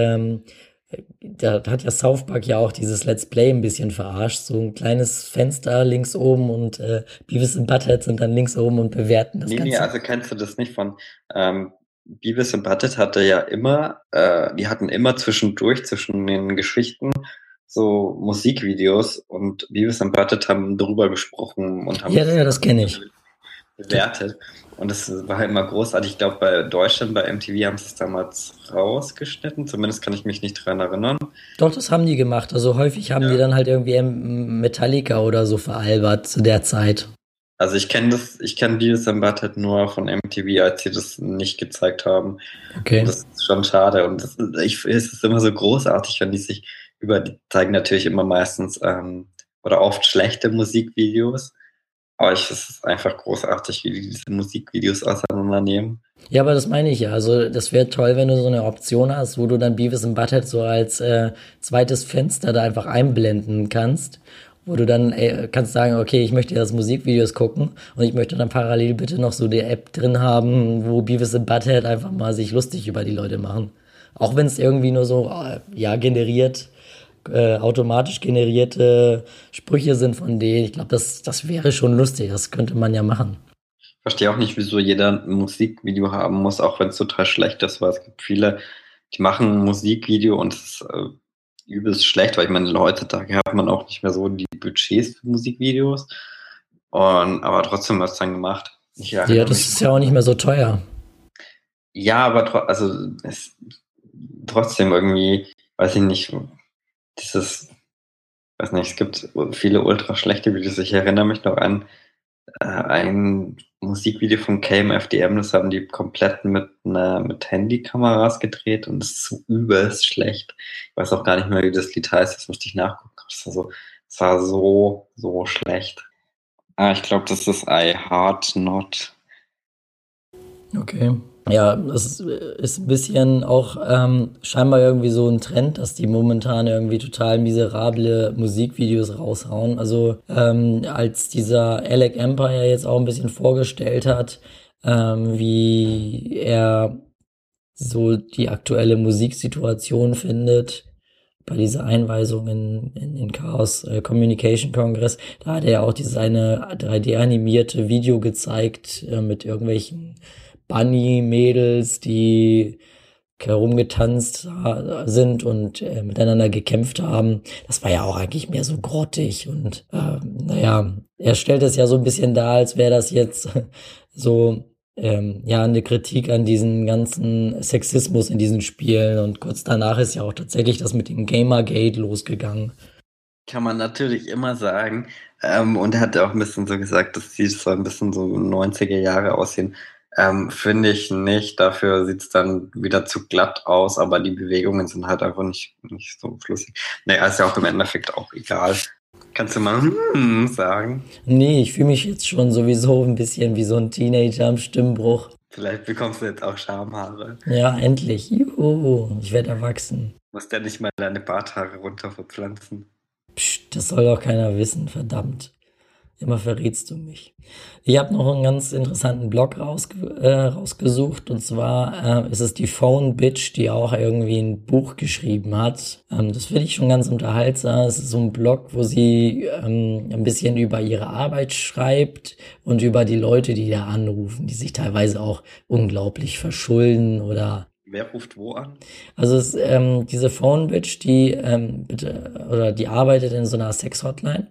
da hat ja South Park ja auch dieses Let's Play ein bisschen verarscht. So ein kleines Fenster links oben und Beavis und Butthead sind dann links oben und bewerten das
Nee,
Ganze.
also kennst du das nicht von Beavis and Butthead hatte ja immer, die hatten immer zwischendurch zwischen den Geschichten so Musikvideos und Beavis and Butthead haben drüber gesprochen und haben
Ja, ja, das kenne ich.
bewertet. Und das war halt immer großartig. Ich glaube, bei Deutschland, bei MTV haben sie es damals rausgeschnitten. Zumindest kann ich mich nicht dran erinnern.
Doch, das haben die gemacht. Also häufig haben die
Ja.
dann halt irgendwie Metallica oder so veralbert zu der Zeit.
Also ich kenne Beavis and Butthead nur von MTV, als sie das nicht gezeigt haben. Und
Okay.
das ist schon schade. Und es ist immer so großartig, wenn die sich die zeigen natürlich immer meistens oder oft schlechte Musikvideos. Aber es ist einfach großartig, wie die diese Musikvideos auseinandernehmen.
Ja, aber das meine ich ja. Also das wäre toll, wenn du so eine Option hast, wo du dann Beavis and Butthead so als zweites Fenster da einfach einblenden kannst, wo du dann kannst sagen, okay, ich möchte das Musikvideos gucken und ich möchte dann parallel bitte noch so die App drin haben, wo Beavis and Butthead einfach mal sich lustig über die Leute machen. Auch wenn es irgendwie nur so, ja, automatisch generierte Sprüche sind von denen. Ich glaube, das wäre schon lustig. Das könnte man ja machen.
Ich verstehe auch nicht, wieso jeder ein Musikvideo haben muss, auch wenn es total schlecht ist, weil es gibt viele, die machen ein Musikvideo und es ist übelst schlecht, weil ich meine, heutzutage hat man auch nicht mehr so die Budgets für Musikvideos. Aber trotzdem wird es dann gemacht. Ich
Ja,
erinnere
das
mich.
ist ja auch nicht mehr so teuer.
Ja, aber trotzdem irgendwie, weiß ich nicht, dieses, weiß nicht, es gibt viele ultra schlechte Videos. Ich erinnere mich noch an ein Musikvideo von KMFDM, das haben die komplett mit Handykameras gedreht und es ist so übelst schlecht. Ich weiß auch gar nicht mehr, wie das Lied heißt, das musste ich nachgucken. Es war so schlecht. Ich glaube, das ist I Heart Not.
Okay. Ja, das ist ein bisschen auch scheinbar irgendwie so ein Trend, dass die momentan irgendwie total miserable Musikvideos raushauen. Also als dieser Alec Empire jetzt auch ein bisschen vorgestellt hat, wie er so die aktuelle Musiksituation findet bei dieser Einweisung in den Chaos Communication Congress, da hat er ja auch dieses eine 3D-animierte Video gezeigt mit irgendwelchen Bunny-Mädels, die herumgetanzt sind und miteinander gekämpft haben. Das war ja auch eigentlich mehr so grottig und naja, er stellt es ja so ein bisschen dar, als wäre das jetzt so ja, eine Kritik an diesen ganzen Sexismus in diesen Spielen und kurz danach ist ja auch tatsächlich das mit dem Gamergate losgegangen.
Kann man natürlich immer sagen. Und er hat ja auch ein bisschen so gesagt, dass sie so ein bisschen so 90er Jahre aussehen. Finde ich nicht. Dafür sieht es dann wieder zu glatt aus, aber die Bewegungen sind halt einfach nicht so flüssig. Naja, ist ja auch im Endeffekt auch egal. Kannst du mal sagen?
Nee, ich fühle mich jetzt schon sowieso ein bisschen wie so ein Teenager am Stimmbruch.
Vielleicht bekommst du jetzt auch Schamhaare.
Ja, endlich. Juhu, ich werde erwachsen.
Musst ja nicht mal deine Barthaare runter verpflanzen.
Psst, das soll doch keiner wissen, verdammt. Immer verrätst du mich. Ich habe noch einen ganz interessanten Blog rausgesucht und zwar ist es die Phone Bitch, die auch irgendwie ein Buch geschrieben hat. Das finde ich schon ganz unterhaltsam. Es ist so ein Blog, wo sie ein bisschen über ihre Arbeit schreibt und über die Leute, die da anrufen, die sich teilweise auch unglaublich verschulden oder
Wer ruft wo an?
also diese Phone Bitch, die die arbeitet in so einer Sex-Hotline.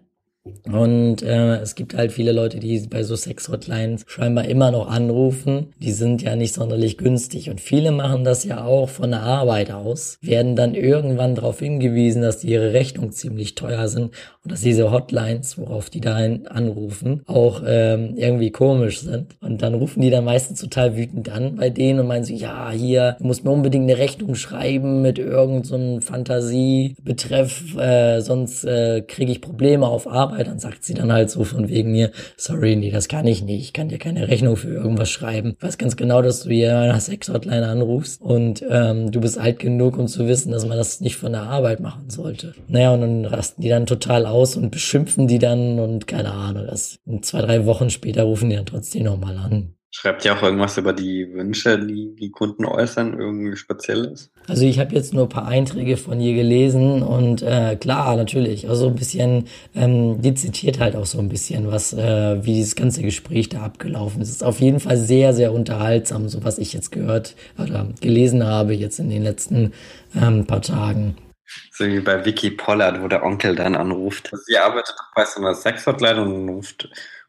Und es gibt halt viele Leute, die bei so Sex-Hotlines scheinbar immer noch anrufen. Die sind ja nicht sonderlich günstig. Und viele machen das ja auch von der Arbeit aus, werden dann irgendwann darauf hingewiesen, dass ihre Rechnungen ziemlich teuer sind und dass diese Hotlines, worauf die da anrufen, auch irgendwie komisch sind. Und dann rufen die dann meistens total wütend an bei denen und meinen so, ja, hier, du musst mir unbedingt eine Rechnung schreiben mit irgendeinem so Fantasiebetreff, sonst kriege ich Probleme auf Arbeit. Dann sagt sie dann halt so von wegen mir, sorry, nee, das kann ich nicht. Ich kann dir keine Rechnung für irgendwas schreiben. Ich weiß ganz genau, dass du hier in einer Sex-Hotline anrufst und du bist alt genug, um zu wissen, dass man das nicht von der Arbeit machen sollte. Naja, und dann rasten die dann total aus und beschimpfen die dann und keine Ahnung, 2-3 Wochen später rufen die dann trotzdem nochmal an.
Schreibt ihr auch irgendwas über die Wünsche, die die Kunden äußern, irgendwie Spezielles?
Also ich habe jetzt nur ein paar Einträge von ihr gelesen und klar, natürlich, also ein bisschen, die zitiert halt auch so ein bisschen, wie dieses ganze Gespräch da abgelaufen ist. Es ist auf jeden Fall sehr, sehr unterhaltsam, so was ich jetzt gehört oder gelesen habe jetzt in den letzten paar Tagen.
So wie bei Vicky Pollard, wo der Onkel dann anruft. Sie arbeitet auch bei so einer Sex-Hotline und ruft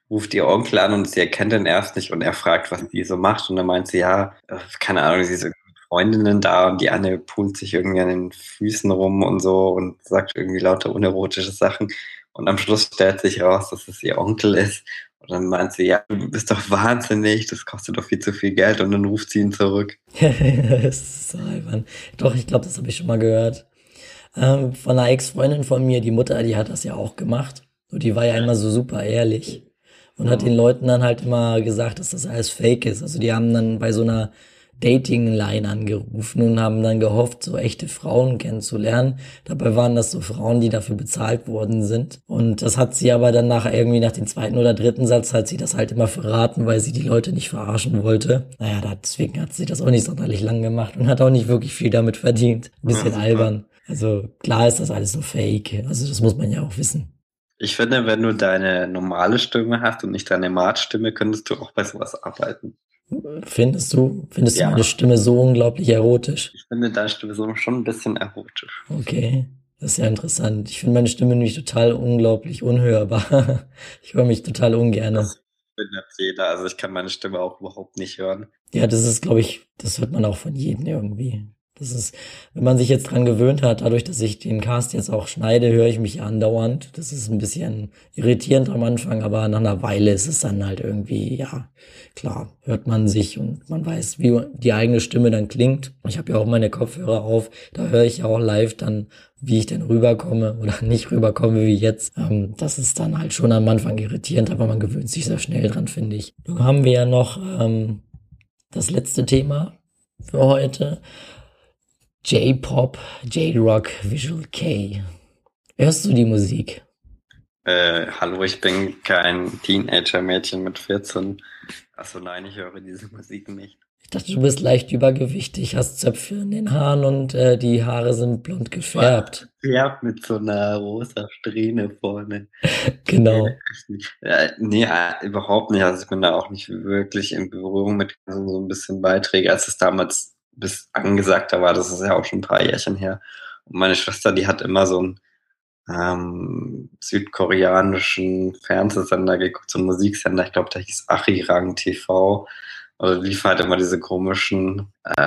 ruft ihr Onkel an und sie erkennt ihn erst nicht und er fragt, was die so macht und dann meint sie, ja, keine Ahnung, sie ist irgendwie mit Freundinnen da und die eine pult sich irgendwie an den Füßen rum und so und sagt irgendwie lauter unerotische Sachen und am Schluss stellt sich raus, dass es ihr Onkel ist und dann meint sie, ja, du bist doch wahnsinnig, das kostet doch viel zu viel Geld und dann ruft sie ihn zurück.
Das ist so albern. Doch, ich glaube, das habe ich schon mal gehört. Von einer Ex-Freundin von mir, die Mutter, die hat das ja auch gemacht. Und die war ja immer so super ehrlich und hat den Leuten dann halt immer gesagt, dass das alles fake ist. Also die haben dann bei so einer Dating-Line angerufen und haben dann gehofft, so echte Frauen kennenzulernen. Dabei waren das so Frauen, die dafür bezahlt worden sind. Und das hat sie aber dann irgendwie nach dem zweiten oder dritten Satz hat sie das halt immer verraten, weil sie die Leute nicht verarschen wollte. Naja, deswegen hat sie das auch nicht sonderlich lang gemacht und hat auch nicht wirklich viel damit verdient. Ein bisschen albern. Also klar ist das alles so fake. Also das muss man ja auch wissen.
Ich finde, wenn du deine normale Stimme hast und nicht deine Maat-Stimme, könntest du auch bei sowas arbeiten.
Findest du
Ja.
meine Stimme so unglaublich erotisch?
Ich finde deine Stimme so schon ein bisschen erotisch.
Okay, das ist ja interessant. Ich finde meine Stimme nämlich total unglaublich unhörbar. Ich höre mich total ungern.
Das findet jeder. Also ich kann meine Stimme auch überhaupt nicht hören.
Ja, das ist, glaube ich, das hört man auch von jedem irgendwie. Das ist, wenn man sich jetzt dran gewöhnt hat, dadurch, dass ich den Cast jetzt auch schneide, höre ich mich andauernd. Das ist ein bisschen irritierend am Anfang, aber nach einer Weile ist es dann halt irgendwie, ja, klar, hört man sich und man weiß, wie die eigene Stimme dann klingt. Ich habe ja auch meine Kopfhörer auf, da höre ich ja auch live dann, wie ich denn rüberkomme oder nicht rüberkomme wie jetzt. Das ist dann halt schon am Anfang irritierend, aber man gewöhnt sich sehr schnell dran, finde ich. Nun haben wir ja noch das letzte Thema für heute. J-Pop, J-Rock, Visual K. Hörst du die Musik?
Hallo, ich bin kein Teenager-Mädchen mit 14. Achso, nein, ich höre diese Musik nicht.
Ich dachte, du bist leicht übergewichtig, hast Zöpfe in den Haaren und die Haare sind blond gefärbt.
Ja, mit so einer rosa Strähne vorne.
Genau.
Nee, überhaupt nicht. Also ich bin da auch nicht wirklich in Berührung mit so ein bisschen Beiträge, als es damals bis angesagter war. Das ist ja auch schon ein paar Jährchen her. Und meine Schwester, die hat immer so einen südkoreanischen Fernsehsender geguckt, so einen Musiksender. Ich glaube, der hieß Arirang TV. Also lief halt immer diese komischen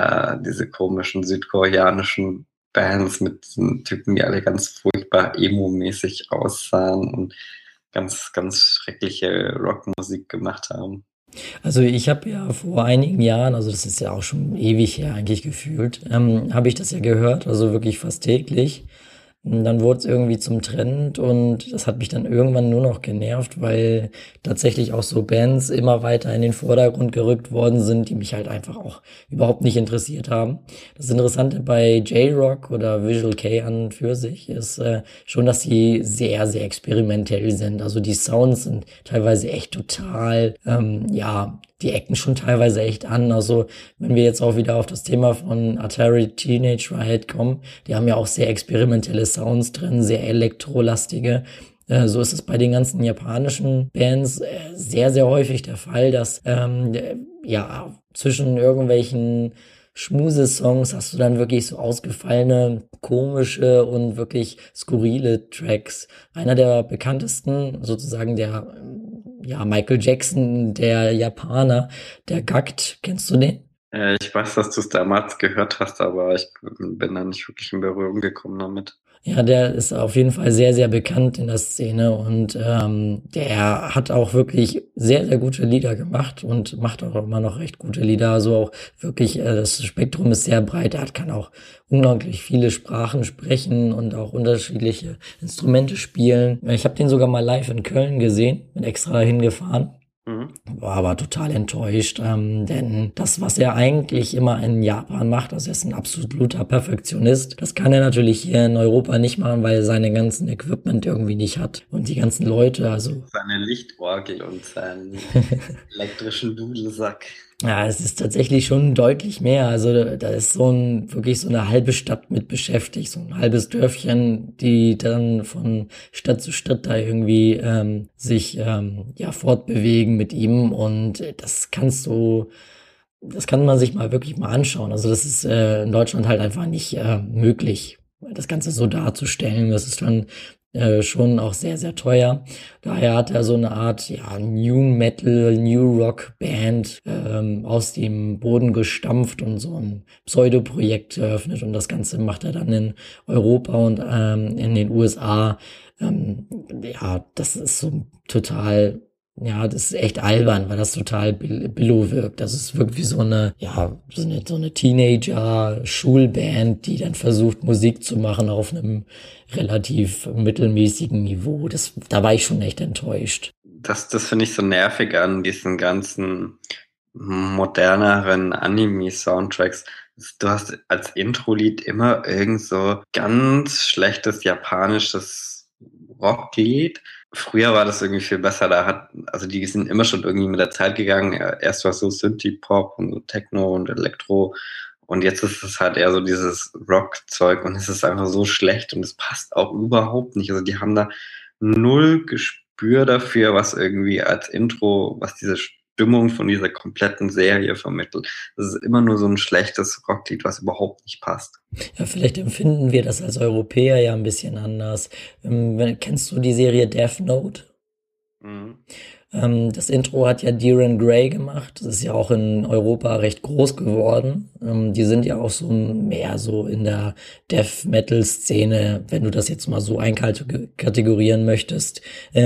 südkoreanischen Bands mit diesen Typen, die alle ganz furchtbar emo-mäßig aussahen und ganz, ganz schreckliche Rockmusik gemacht haben.
Also ich habe ja vor einigen Jahren, also das ist ja auch schon ewig her eigentlich gefühlt, habe ich das ja gehört, also wirklich fast täglich. Und dann wurde es irgendwie zum Trend und das hat mich dann irgendwann nur noch genervt, weil tatsächlich auch so Bands immer weiter in den Vordergrund gerückt worden sind, die mich halt einfach auch überhaupt nicht interessiert haben. Das Interessante bei J-Rock oder Visual K an und für sich ist schon, dass sie sehr, sehr experimentell sind. Also die Sounds sind teilweise echt total, die ecken schon teilweise echt an. Also wenn wir jetzt auch wieder auf das Thema von Atari Teenage Riot kommen, die haben ja auch sehr experimentelle Sounds drin, sehr elektrolastige. So ist es bei den ganzen japanischen Bands sehr, sehr häufig der Fall, dass zwischen irgendwelchen Schmusesongs hast du dann wirklich so ausgefallene, komische und wirklich skurrile Tracks. Einer der bekanntesten, sozusagen der Michael Jackson, der Japaner, der gackt. Kennst du den?
Ich weiß, dass du es damals gehört hast, aber ich bin da nicht wirklich in Berührung gekommen damit.
Ja, der ist auf jeden Fall sehr, sehr bekannt in der Szene und der hat auch wirklich sehr, sehr gute Lieder gemacht und macht auch immer noch recht gute Lieder. Also auch wirklich, das Spektrum ist sehr breit. Er kann auch unglaublich viele Sprachen sprechen und auch unterschiedliche Instrumente spielen. Ich habe den sogar mal live in Köln gesehen, bin extra hingefahren. War aber total enttäuscht, denn das, was er eigentlich immer in Japan macht, also er ist ein absoluter Perfektionist, das kann er natürlich hier in Europa nicht machen, weil er seine ganzen Equipment irgendwie nicht hat und die ganzen Leute, also...
Seine Lichtorgel und seinen elektrischen Dudelsack.
Ja, es ist tatsächlich schon deutlich mehr. Also da ist wirklich so eine halbe Stadt mit beschäftigt, so ein halbes Dörfchen, die dann von Stadt zu Stadt da irgendwie sich fortbewegen mit ihm und das kann man sich mal wirklich mal anschauen. Also das ist in Deutschland halt einfach nicht möglich, das Ganze so darzustellen. Das ist schon schon auch sehr, sehr teuer. Daher hat er so eine Art, ja, New Metal, New Rock Band aus dem Boden gestampft und so ein Pseudoprojekt eröffnet. Und das Ganze macht er dann in Europa und in den USA. Ja, das ist so total, ja, das ist echt albern, weil das total billow wirkt. Das ist wirkt wie so eine, ja, so eine Teenager-Schulband, die dann versucht, Musik zu machen auf einem relativ mittelmäßigen Niveau. Da war ich schon echt enttäuscht.
Das finde ich so nervig an diesen ganzen moderneren Anime-Soundtracks. Du hast als Intro-Lied immer irgend so ganz schlechtes japanisches Rocklied. Früher war das irgendwie viel besser. Also die sind immer schon irgendwie mit der Zeit gegangen. Erst war es so Synthie-Pop und so Techno und Elektro. Und jetzt ist es halt eher so dieses Rock-Zeug und es ist einfach so schlecht und es passt auch überhaupt nicht. Also die haben da null Gespür dafür, was irgendwie als Intro, was diese Stimmung von dieser kompletten Serie vermittelt. Das ist immer nur so ein schlechtes Rocklied, was überhaupt nicht passt.
Ja, vielleicht empfinden wir das als Europäer ja ein bisschen anders. Kennst du die Serie Death Note?
Mhm.
Das Intro hat ja Diren Gray gemacht. Das ist ja auch in Europa recht groß geworden. Die sind ja auch so mehr so in der Death Metal Szene, wenn du das jetzt mal so einkategorieren möchtest,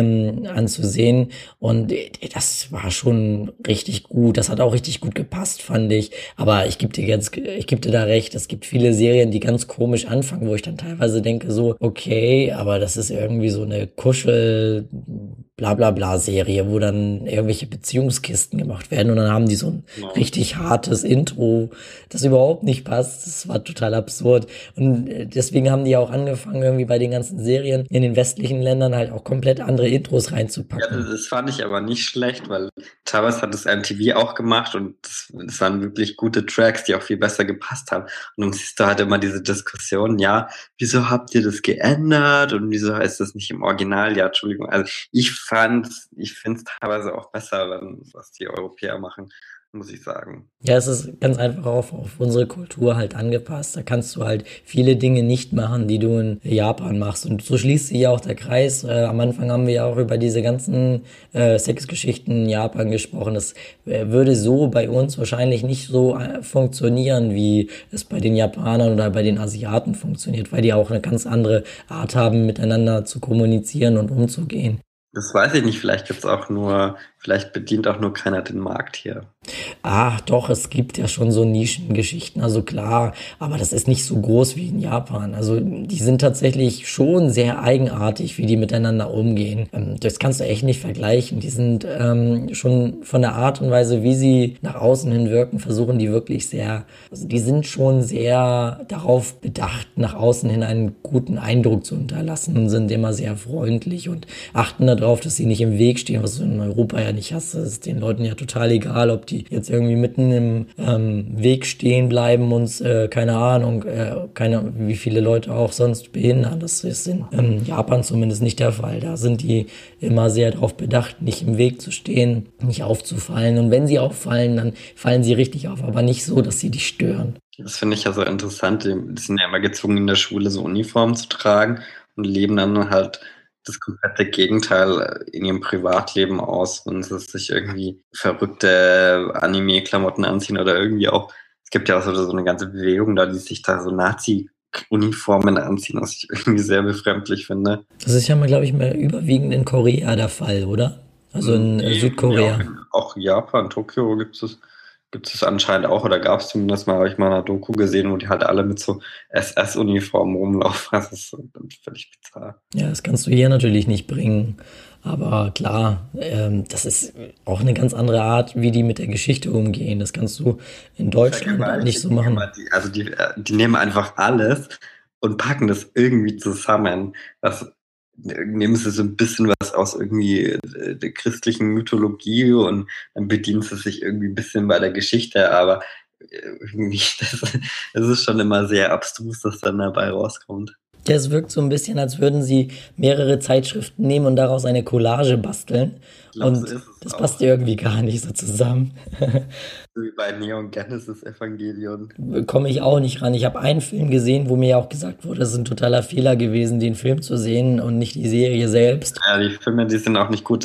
anzusehen. Und das war schon richtig gut. Das hat auch richtig gut gepasst, fand ich. Aber ich gebe dir da recht. Es gibt viele Serien, die ganz komisch anfangen, wo ich dann teilweise denke so, okay, aber das ist irgendwie so eine Kuschel Blablabla-Serie, wo dann irgendwelche Beziehungskisten gemacht werden und dann haben die so ein richtig hartes Intro, das überhaupt nicht passt. Das war total absurd. Und deswegen haben die auch angefangen, irgendwie bei den ganzen Serien in den westlichen Ländern halt auch komplett andere Intros reinzupacken.
Ja, das fand ich aber nicht schlecht, weil teilweise hat das MTV auch gemacht und das waren wirklich gute Tracks, die auch viel besser gepasst haben. Und dann siehst du halt immer diese Diskussion, ja, wieso habt ihr das geändert und wieso heißt das nicht im Original? Ja, Entschuldigung, also ich finde es teilweise auch besser, was die Europäer machen, muss ich sagen.
Ja, es ist ganz einfach auf unsere Kultur halt angepasst. Da kannst du halt viele Dinge nicht machen, die du in Japan machst. Und so schließt sich ja auch der Kreis. Am Anfang haben wir ja auch über diese ganzen Sexgeschichten in Japan gesprochen. Das würde so bei uns wahrscheinlich nicht so funktionieren, wie es bei den Japanern oder bei den Asiaten funktioniert, weil die auch eine ganz andere Art haben, miteinander zu kommunizieren und umzugehen.
Das weiß ich nicht, vielleicht bedient auch nur keiner den Markt hier.
Ah, doch, es gibt ja schon so Nischengeschichten, also klar, aber das ist nicht so groß wie in Japan. Also die sind tatsächlich schon sehr eigenartig, wie die miteinander umgehen. Das kannst du echt nicht vergleichen. Die sind schon von der Art und Weise, wie sie nach außen hin wirken, versuchen die wirklich also die sind schon sehr darauf bedacht, nach außen hin einen guten Eindruck zu hinterlassen und sind immer sehr freundlich und achten darauf, dass sie nicht im Weg stehen, was du in Europa ja nicht hast. Das ist den Leuten ja total egal, ob die jetzt irgendwie mitten im Weg stehen bleiben und keine Ahnung, wie viele Leute auch sonst behindern. Das ist in Japan zumindest nicht der Fall. Da sind die immer sehr darauf bedacht, nicht im Weg zu stehen, nicht aufzufallen. Und wenn sie auffallen, dann fallen sie richtig auf, aber nicht so, dass sie dich stören.
Das finde ich ja so interessant. Die sind ja immer gezwungen, in der Schule so Uniformen zu tragen und leben dann halt das komplette Gegenteil in ihrem Privatleben aus, wenn sie sich irgendwie verrückte Anime-Klamotten anziehen oder irgendwie auch, es gibt ja auch so eine ganze Bewegung da, die sich da so Nazi-Uniformen anziehen, was ich irgendwie sehr befremdlich finde.
Das ist ja mal, glaube ich, mal überwiegend in Korea der Fall, oder? Also in Südkorea.
Ja, auch Japan, Tokio gibt es anscheinend auch, oder gab es zumindest mal, habe ich mal eine Doku gesehen, wo die halt alle mit so SS-Uniformen rumlaufen. Das ist völlig bizarr.
Ja, das kannst du hier natürlich nicht bringen. Aber klar, das ist auch eine ganz andere Art, wie die mit der Geschichte umgehen. Das kannst du in Deutschland nicht so machen.
Die nehmen einfach alles und packen das irgendwie zusammen. Nehmen sie so ein bisschen was aus irgendwie der christlichen Mythologie und dann bedienen sie sich irgendwie ein bisschen bei der Geschichte, aber irgendwie, das ist schon immer sehr abstrus, was dann dabei rauskommt.
Es wirkt so ein bisschen, als würden sie mehrere Zeitschriften nehmen und daraus eine Collage basteln.
Ich glaube, so
Und
ist es
das
auch.
passt irgendwie gar nicht so zusammen.
So wie bei Neon Genesis Evangelion.
Komme ich auch nicht ran. Ich habe einen Film gesehen, wo mir ja auch gesagt wurde, es ist ein totaler Fehler gewesen, den Film zu sehen und nicht die Serie selbst.
Ja, die Filme, die sind auch nicht gut.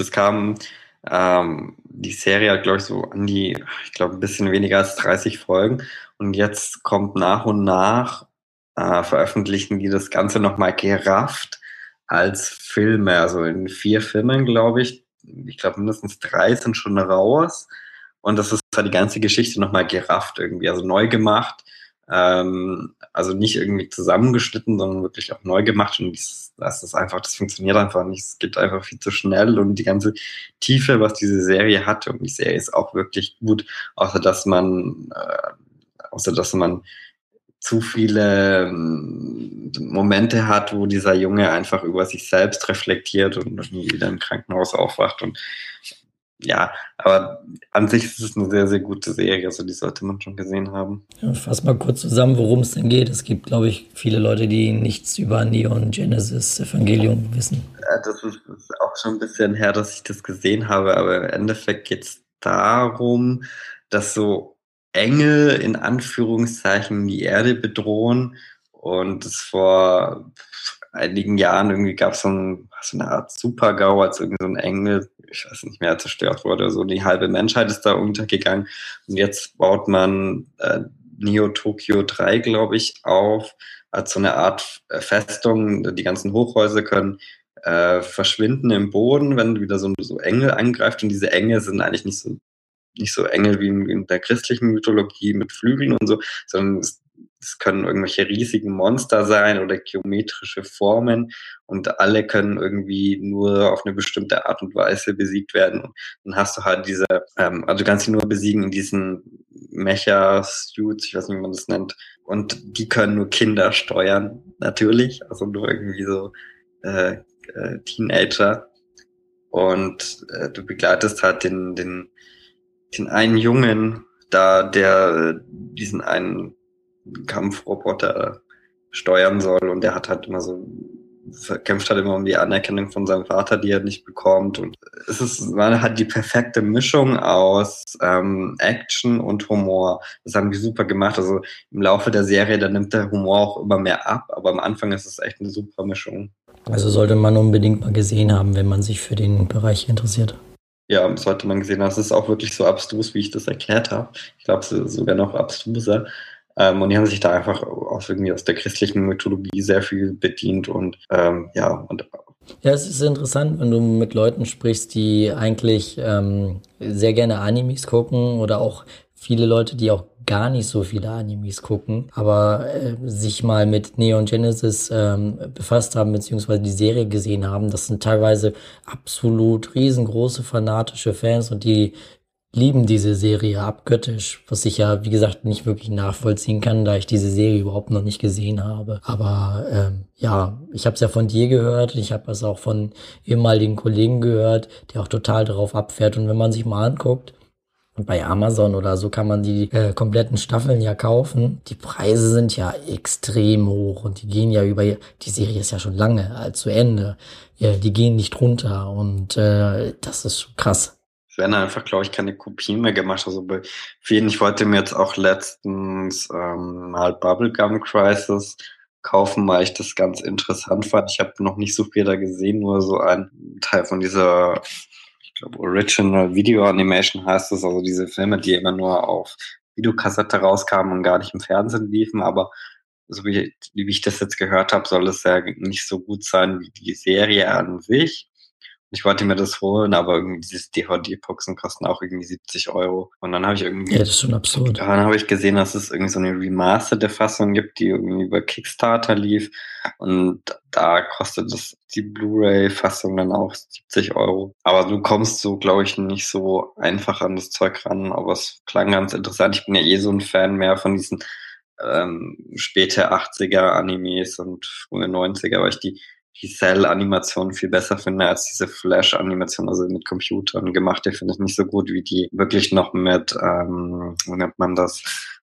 Die Serie hat, glaube ich, so an die, ich glaube, ein bisschen weniger als 30 Folgen. Und jetzt kommt nach und nach, veröffentlichen die das Ganze nochmal gerafft als Filme. Also in 4 Filmen, glaube ich. Ich glaube, mindestens 3 sind schon raus. Und das ist halt die ganze Geschichte nochmal gerafft irgendwie, also neu gemacht. Also nicht irgendwie zusammengeschnitten, sondern wirklich auch neu gemacht. Und das ist einfach, das funktioniert einfach nicht. Es geht einfach viel zu schnell und die ganze Tiefe, was diese Serie hat, und die Serie ist auch wirklich gut, außer dass man zu viele Momente hat, wo dieser Junge einfach über sich selbst reflektiert und nie wieder im Krankenhaus aufwacht. Und ja, aber an sich ist es eine sehr, sehr gute Serie, also die sollte man schon gesehen haben.
Ja, fass mal kurz zusammen, worum es denn geht. Es gibt, glaube ich, viele Leute, die nichts über Neon Genesis Evangelium wissen.
Das ist auch schon ein bisschen her, dass ich das gesehen habe, aber im Endeffekt geht es darum, dass so Engel in Anführungszeichen die Erde bedrohen, und es vor einigen Jahren irgendwie gab es so eine Art Super-GAU, als irgendwie so ein Engel, ich weiß nicht mehr, zerstört wurde. So die halbe Menschheit ist da untergegangen, und jetzt baut man Neo Tokyo 3, glaube ich, auf, als so eine Art Festung. Die ganzen Hochhäuser können verschwinden im Boden, wenn wieder so Engel angreift, und diese Engel sind eigentlich nicht so Engel wie in der christlichen Mythologie mit Flügeln und so, sondern es können irgendwelche riesigen Monster sein oder geometrische Formen, und alle können irgendwie nur auf eine bestimmte Art und Weise besiegt werden. Und dann hast du halt also du kannst sie nur besiegen in diesen Mecha-Suits, ich weiß nicht, wie man das nennt, und die können nur Kinder steuern, natürlich, also nur irgendwie so äh, Teenager. Und du begleitest halt den einen Jungen da, der diesen einen Kampfroboter steuern soll, und der hat halt immer so, kämpft halt immer um die Anerkennung von seinem Vater, die er nicht bekommt. Und man hat die perfekte Mischung aus Action und Humor. Das haben die super gemacht. Also im Laufe der Serie, da nimmt der Humor auch immer mehr ab, aber am Anfang ist es echt eine super Mischung.
Also sollte man unbedingt mal gesehen haben, wenn man sich für den Bereich interessiert.
Ja, das sollte man gesehen haben. Es ist auch wirklich so abstrus, wie ich das erklärt habe. Ich glaube, es ist sogar noch abstruser. Und die haben sich da einfach irgendwie aus der christlichen Mythologie sehr viel bedient, und ja.
Ja, es ist interessant, wenn du mit Leuten sprichst, die eigentlich sehr gerne Animes gucken, oder auch viele Leute, die auch gar nicht so viele Animes gucken, aber sich mal mit Neon Genesis befasst haben, beziehungsweise die Serie gesehen haben. Das sind teilweise absolut riesengroße fanatische Fans, und die lieben diese Serie abgöttisch, was ich ja, wie gesagt, nicht wirklich nachvollziehen kann, da ich diese Serie überhaupt noch nicht gesehen habe. Aber ja, ich habe es ja von dir gehört, ich habe es auch von ehemaligen Kollegen gehört, der auch total darauf abfährt. Und wenn man sich mal anguckt, bei Amazon oder so kann man die kompletten Staffeln ja kaufen. Die Preise sind ja extrem hoch, und die gehen ja die Serie ist ja schon lange zu Ende. Ja, die gehen nicht runter, und das ist schon krass.
Es werden einfach, glaube ich, keine Kopien mehr gemacht. Also bei vielen, ich wollte mir jetzt auch letztens mal Bubblegum Crisis kaufen, weil ich das ganz interessant fand. Ich habe noch nicht so viel da gesehen, nur so ein Teil von dieser, ich glaube, Original Video Animation heißt es, also diese Filme, die immer nur auf Videokassette rauskamen und gar nicht im Fernsehen liefen, aber so wie ich das jetzt gehört habe, soll es ja nicht so gut sein wie die Serie an sich. Ich wollte mir das holen, aber irgendwie dieses DVD-Boxen kosten auch irgendwie 70 Euro. Und dann habe ich irgendwie,
Ja, das ist schon absurd.
dann habe ich gesehen, dass es irgendwie so eine remasterte Fassung gibt, die irgendwie über Kickstarter lief. Und da kostet die Blu-ray-Fassung dann auch 70 Euro. Aber du kommst so, glaube ich, nicht so einfach an das Zeug ran. Aber es klang ganz interessant. Ich bin ja eh so ein Fan mehr von diesen späte 80er Animes und frühe 90er, weil ich die Cell-Animation viel besser finde als diese Flash-Animation, also mit Computern gemachte, finde ich nicht so gut wie die wirklich noch mit, wie nennt man das,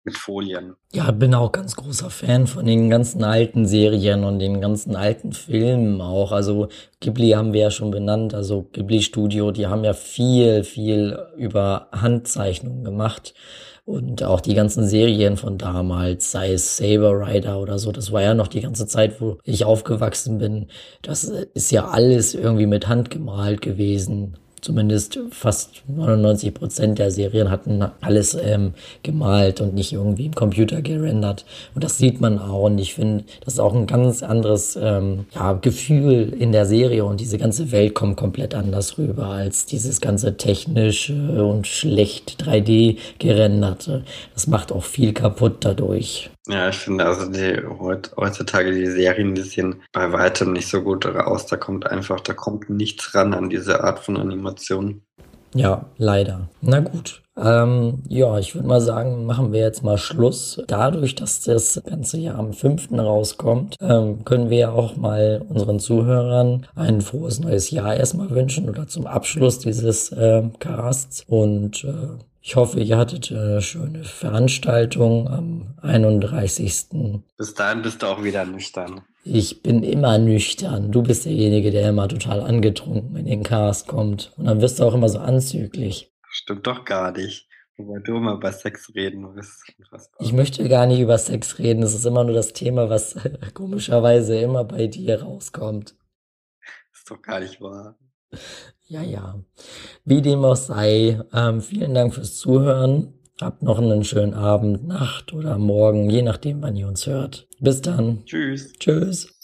mit Folien.
Ja, bin auch ganz großer Fan von den ganzen alten Serien und den ganzen alten Filmen auch. Also Ghibli haben wir ja schon benannt, also Ghibli Studio, die haben ja viel über Handzeichnungen gemacht. Und auch die ganzen Serien von damals, sei es Saber Rider oder so, das war ja noch die ganze Zeit, wo ich aufgewachsen bin. Das ist ja alles irgendwie mit Hand gemalt gewesen. Zumindest fast 99% der Serien hatten alles gemalt und nicht irgendwie im Computer gerendert. Und das sieht man auch. Und ich finde, das ist auch ein ganz anderes Gefühl in der Serie. Und diese ganze Welt kommt komplett anders rüber als dieses ganze technische und schlecht 3D gerenderte. Das macht auch viel kaputt dadurch.
Ja, ich finde also heutzutage die Serien, die sehen bei weitem nicht so gut raus. Da kommt nichts ran an diese Art von Animation.
Ja, leider. Na gut. Ja, ich würde mal sagen, machen wir jetzt mal Schluss. Dadurch, dass das ganze Jahr am 5. rauskommt, können wir ja auch mal unseren Zuhörern ein frohes neues Jahr erstmal wünschen oder zum Abschluss dieses Casts. Und ich hoffe, ihr hattet eine schöne Veranstaltung am 31.
Bis dahin bist du auch wieder nüchtern.
Ich bin immer nüchtern. Du bist derjenige, der immer total angetrunken in den Cast kommt. Und dann wirst du auch immer so anzüglich.
Stimmt doch gar nicht. Wobei du immer über Sex reden willst.
Ich möchte gar nicht über Sex reden. Das ist immer nur das Thema, was komischerweise immer bei dir rauskommt.
Ist doch gar nicht wahr.
Ja. Wie dem auch sei, vielen Dank fürs Zuhören. Habt noch einen schönen Abend, Nacht oder Morgen, je nachdem, wann ihr uns hört. Bis dann.
Tschüss.
Tschüss.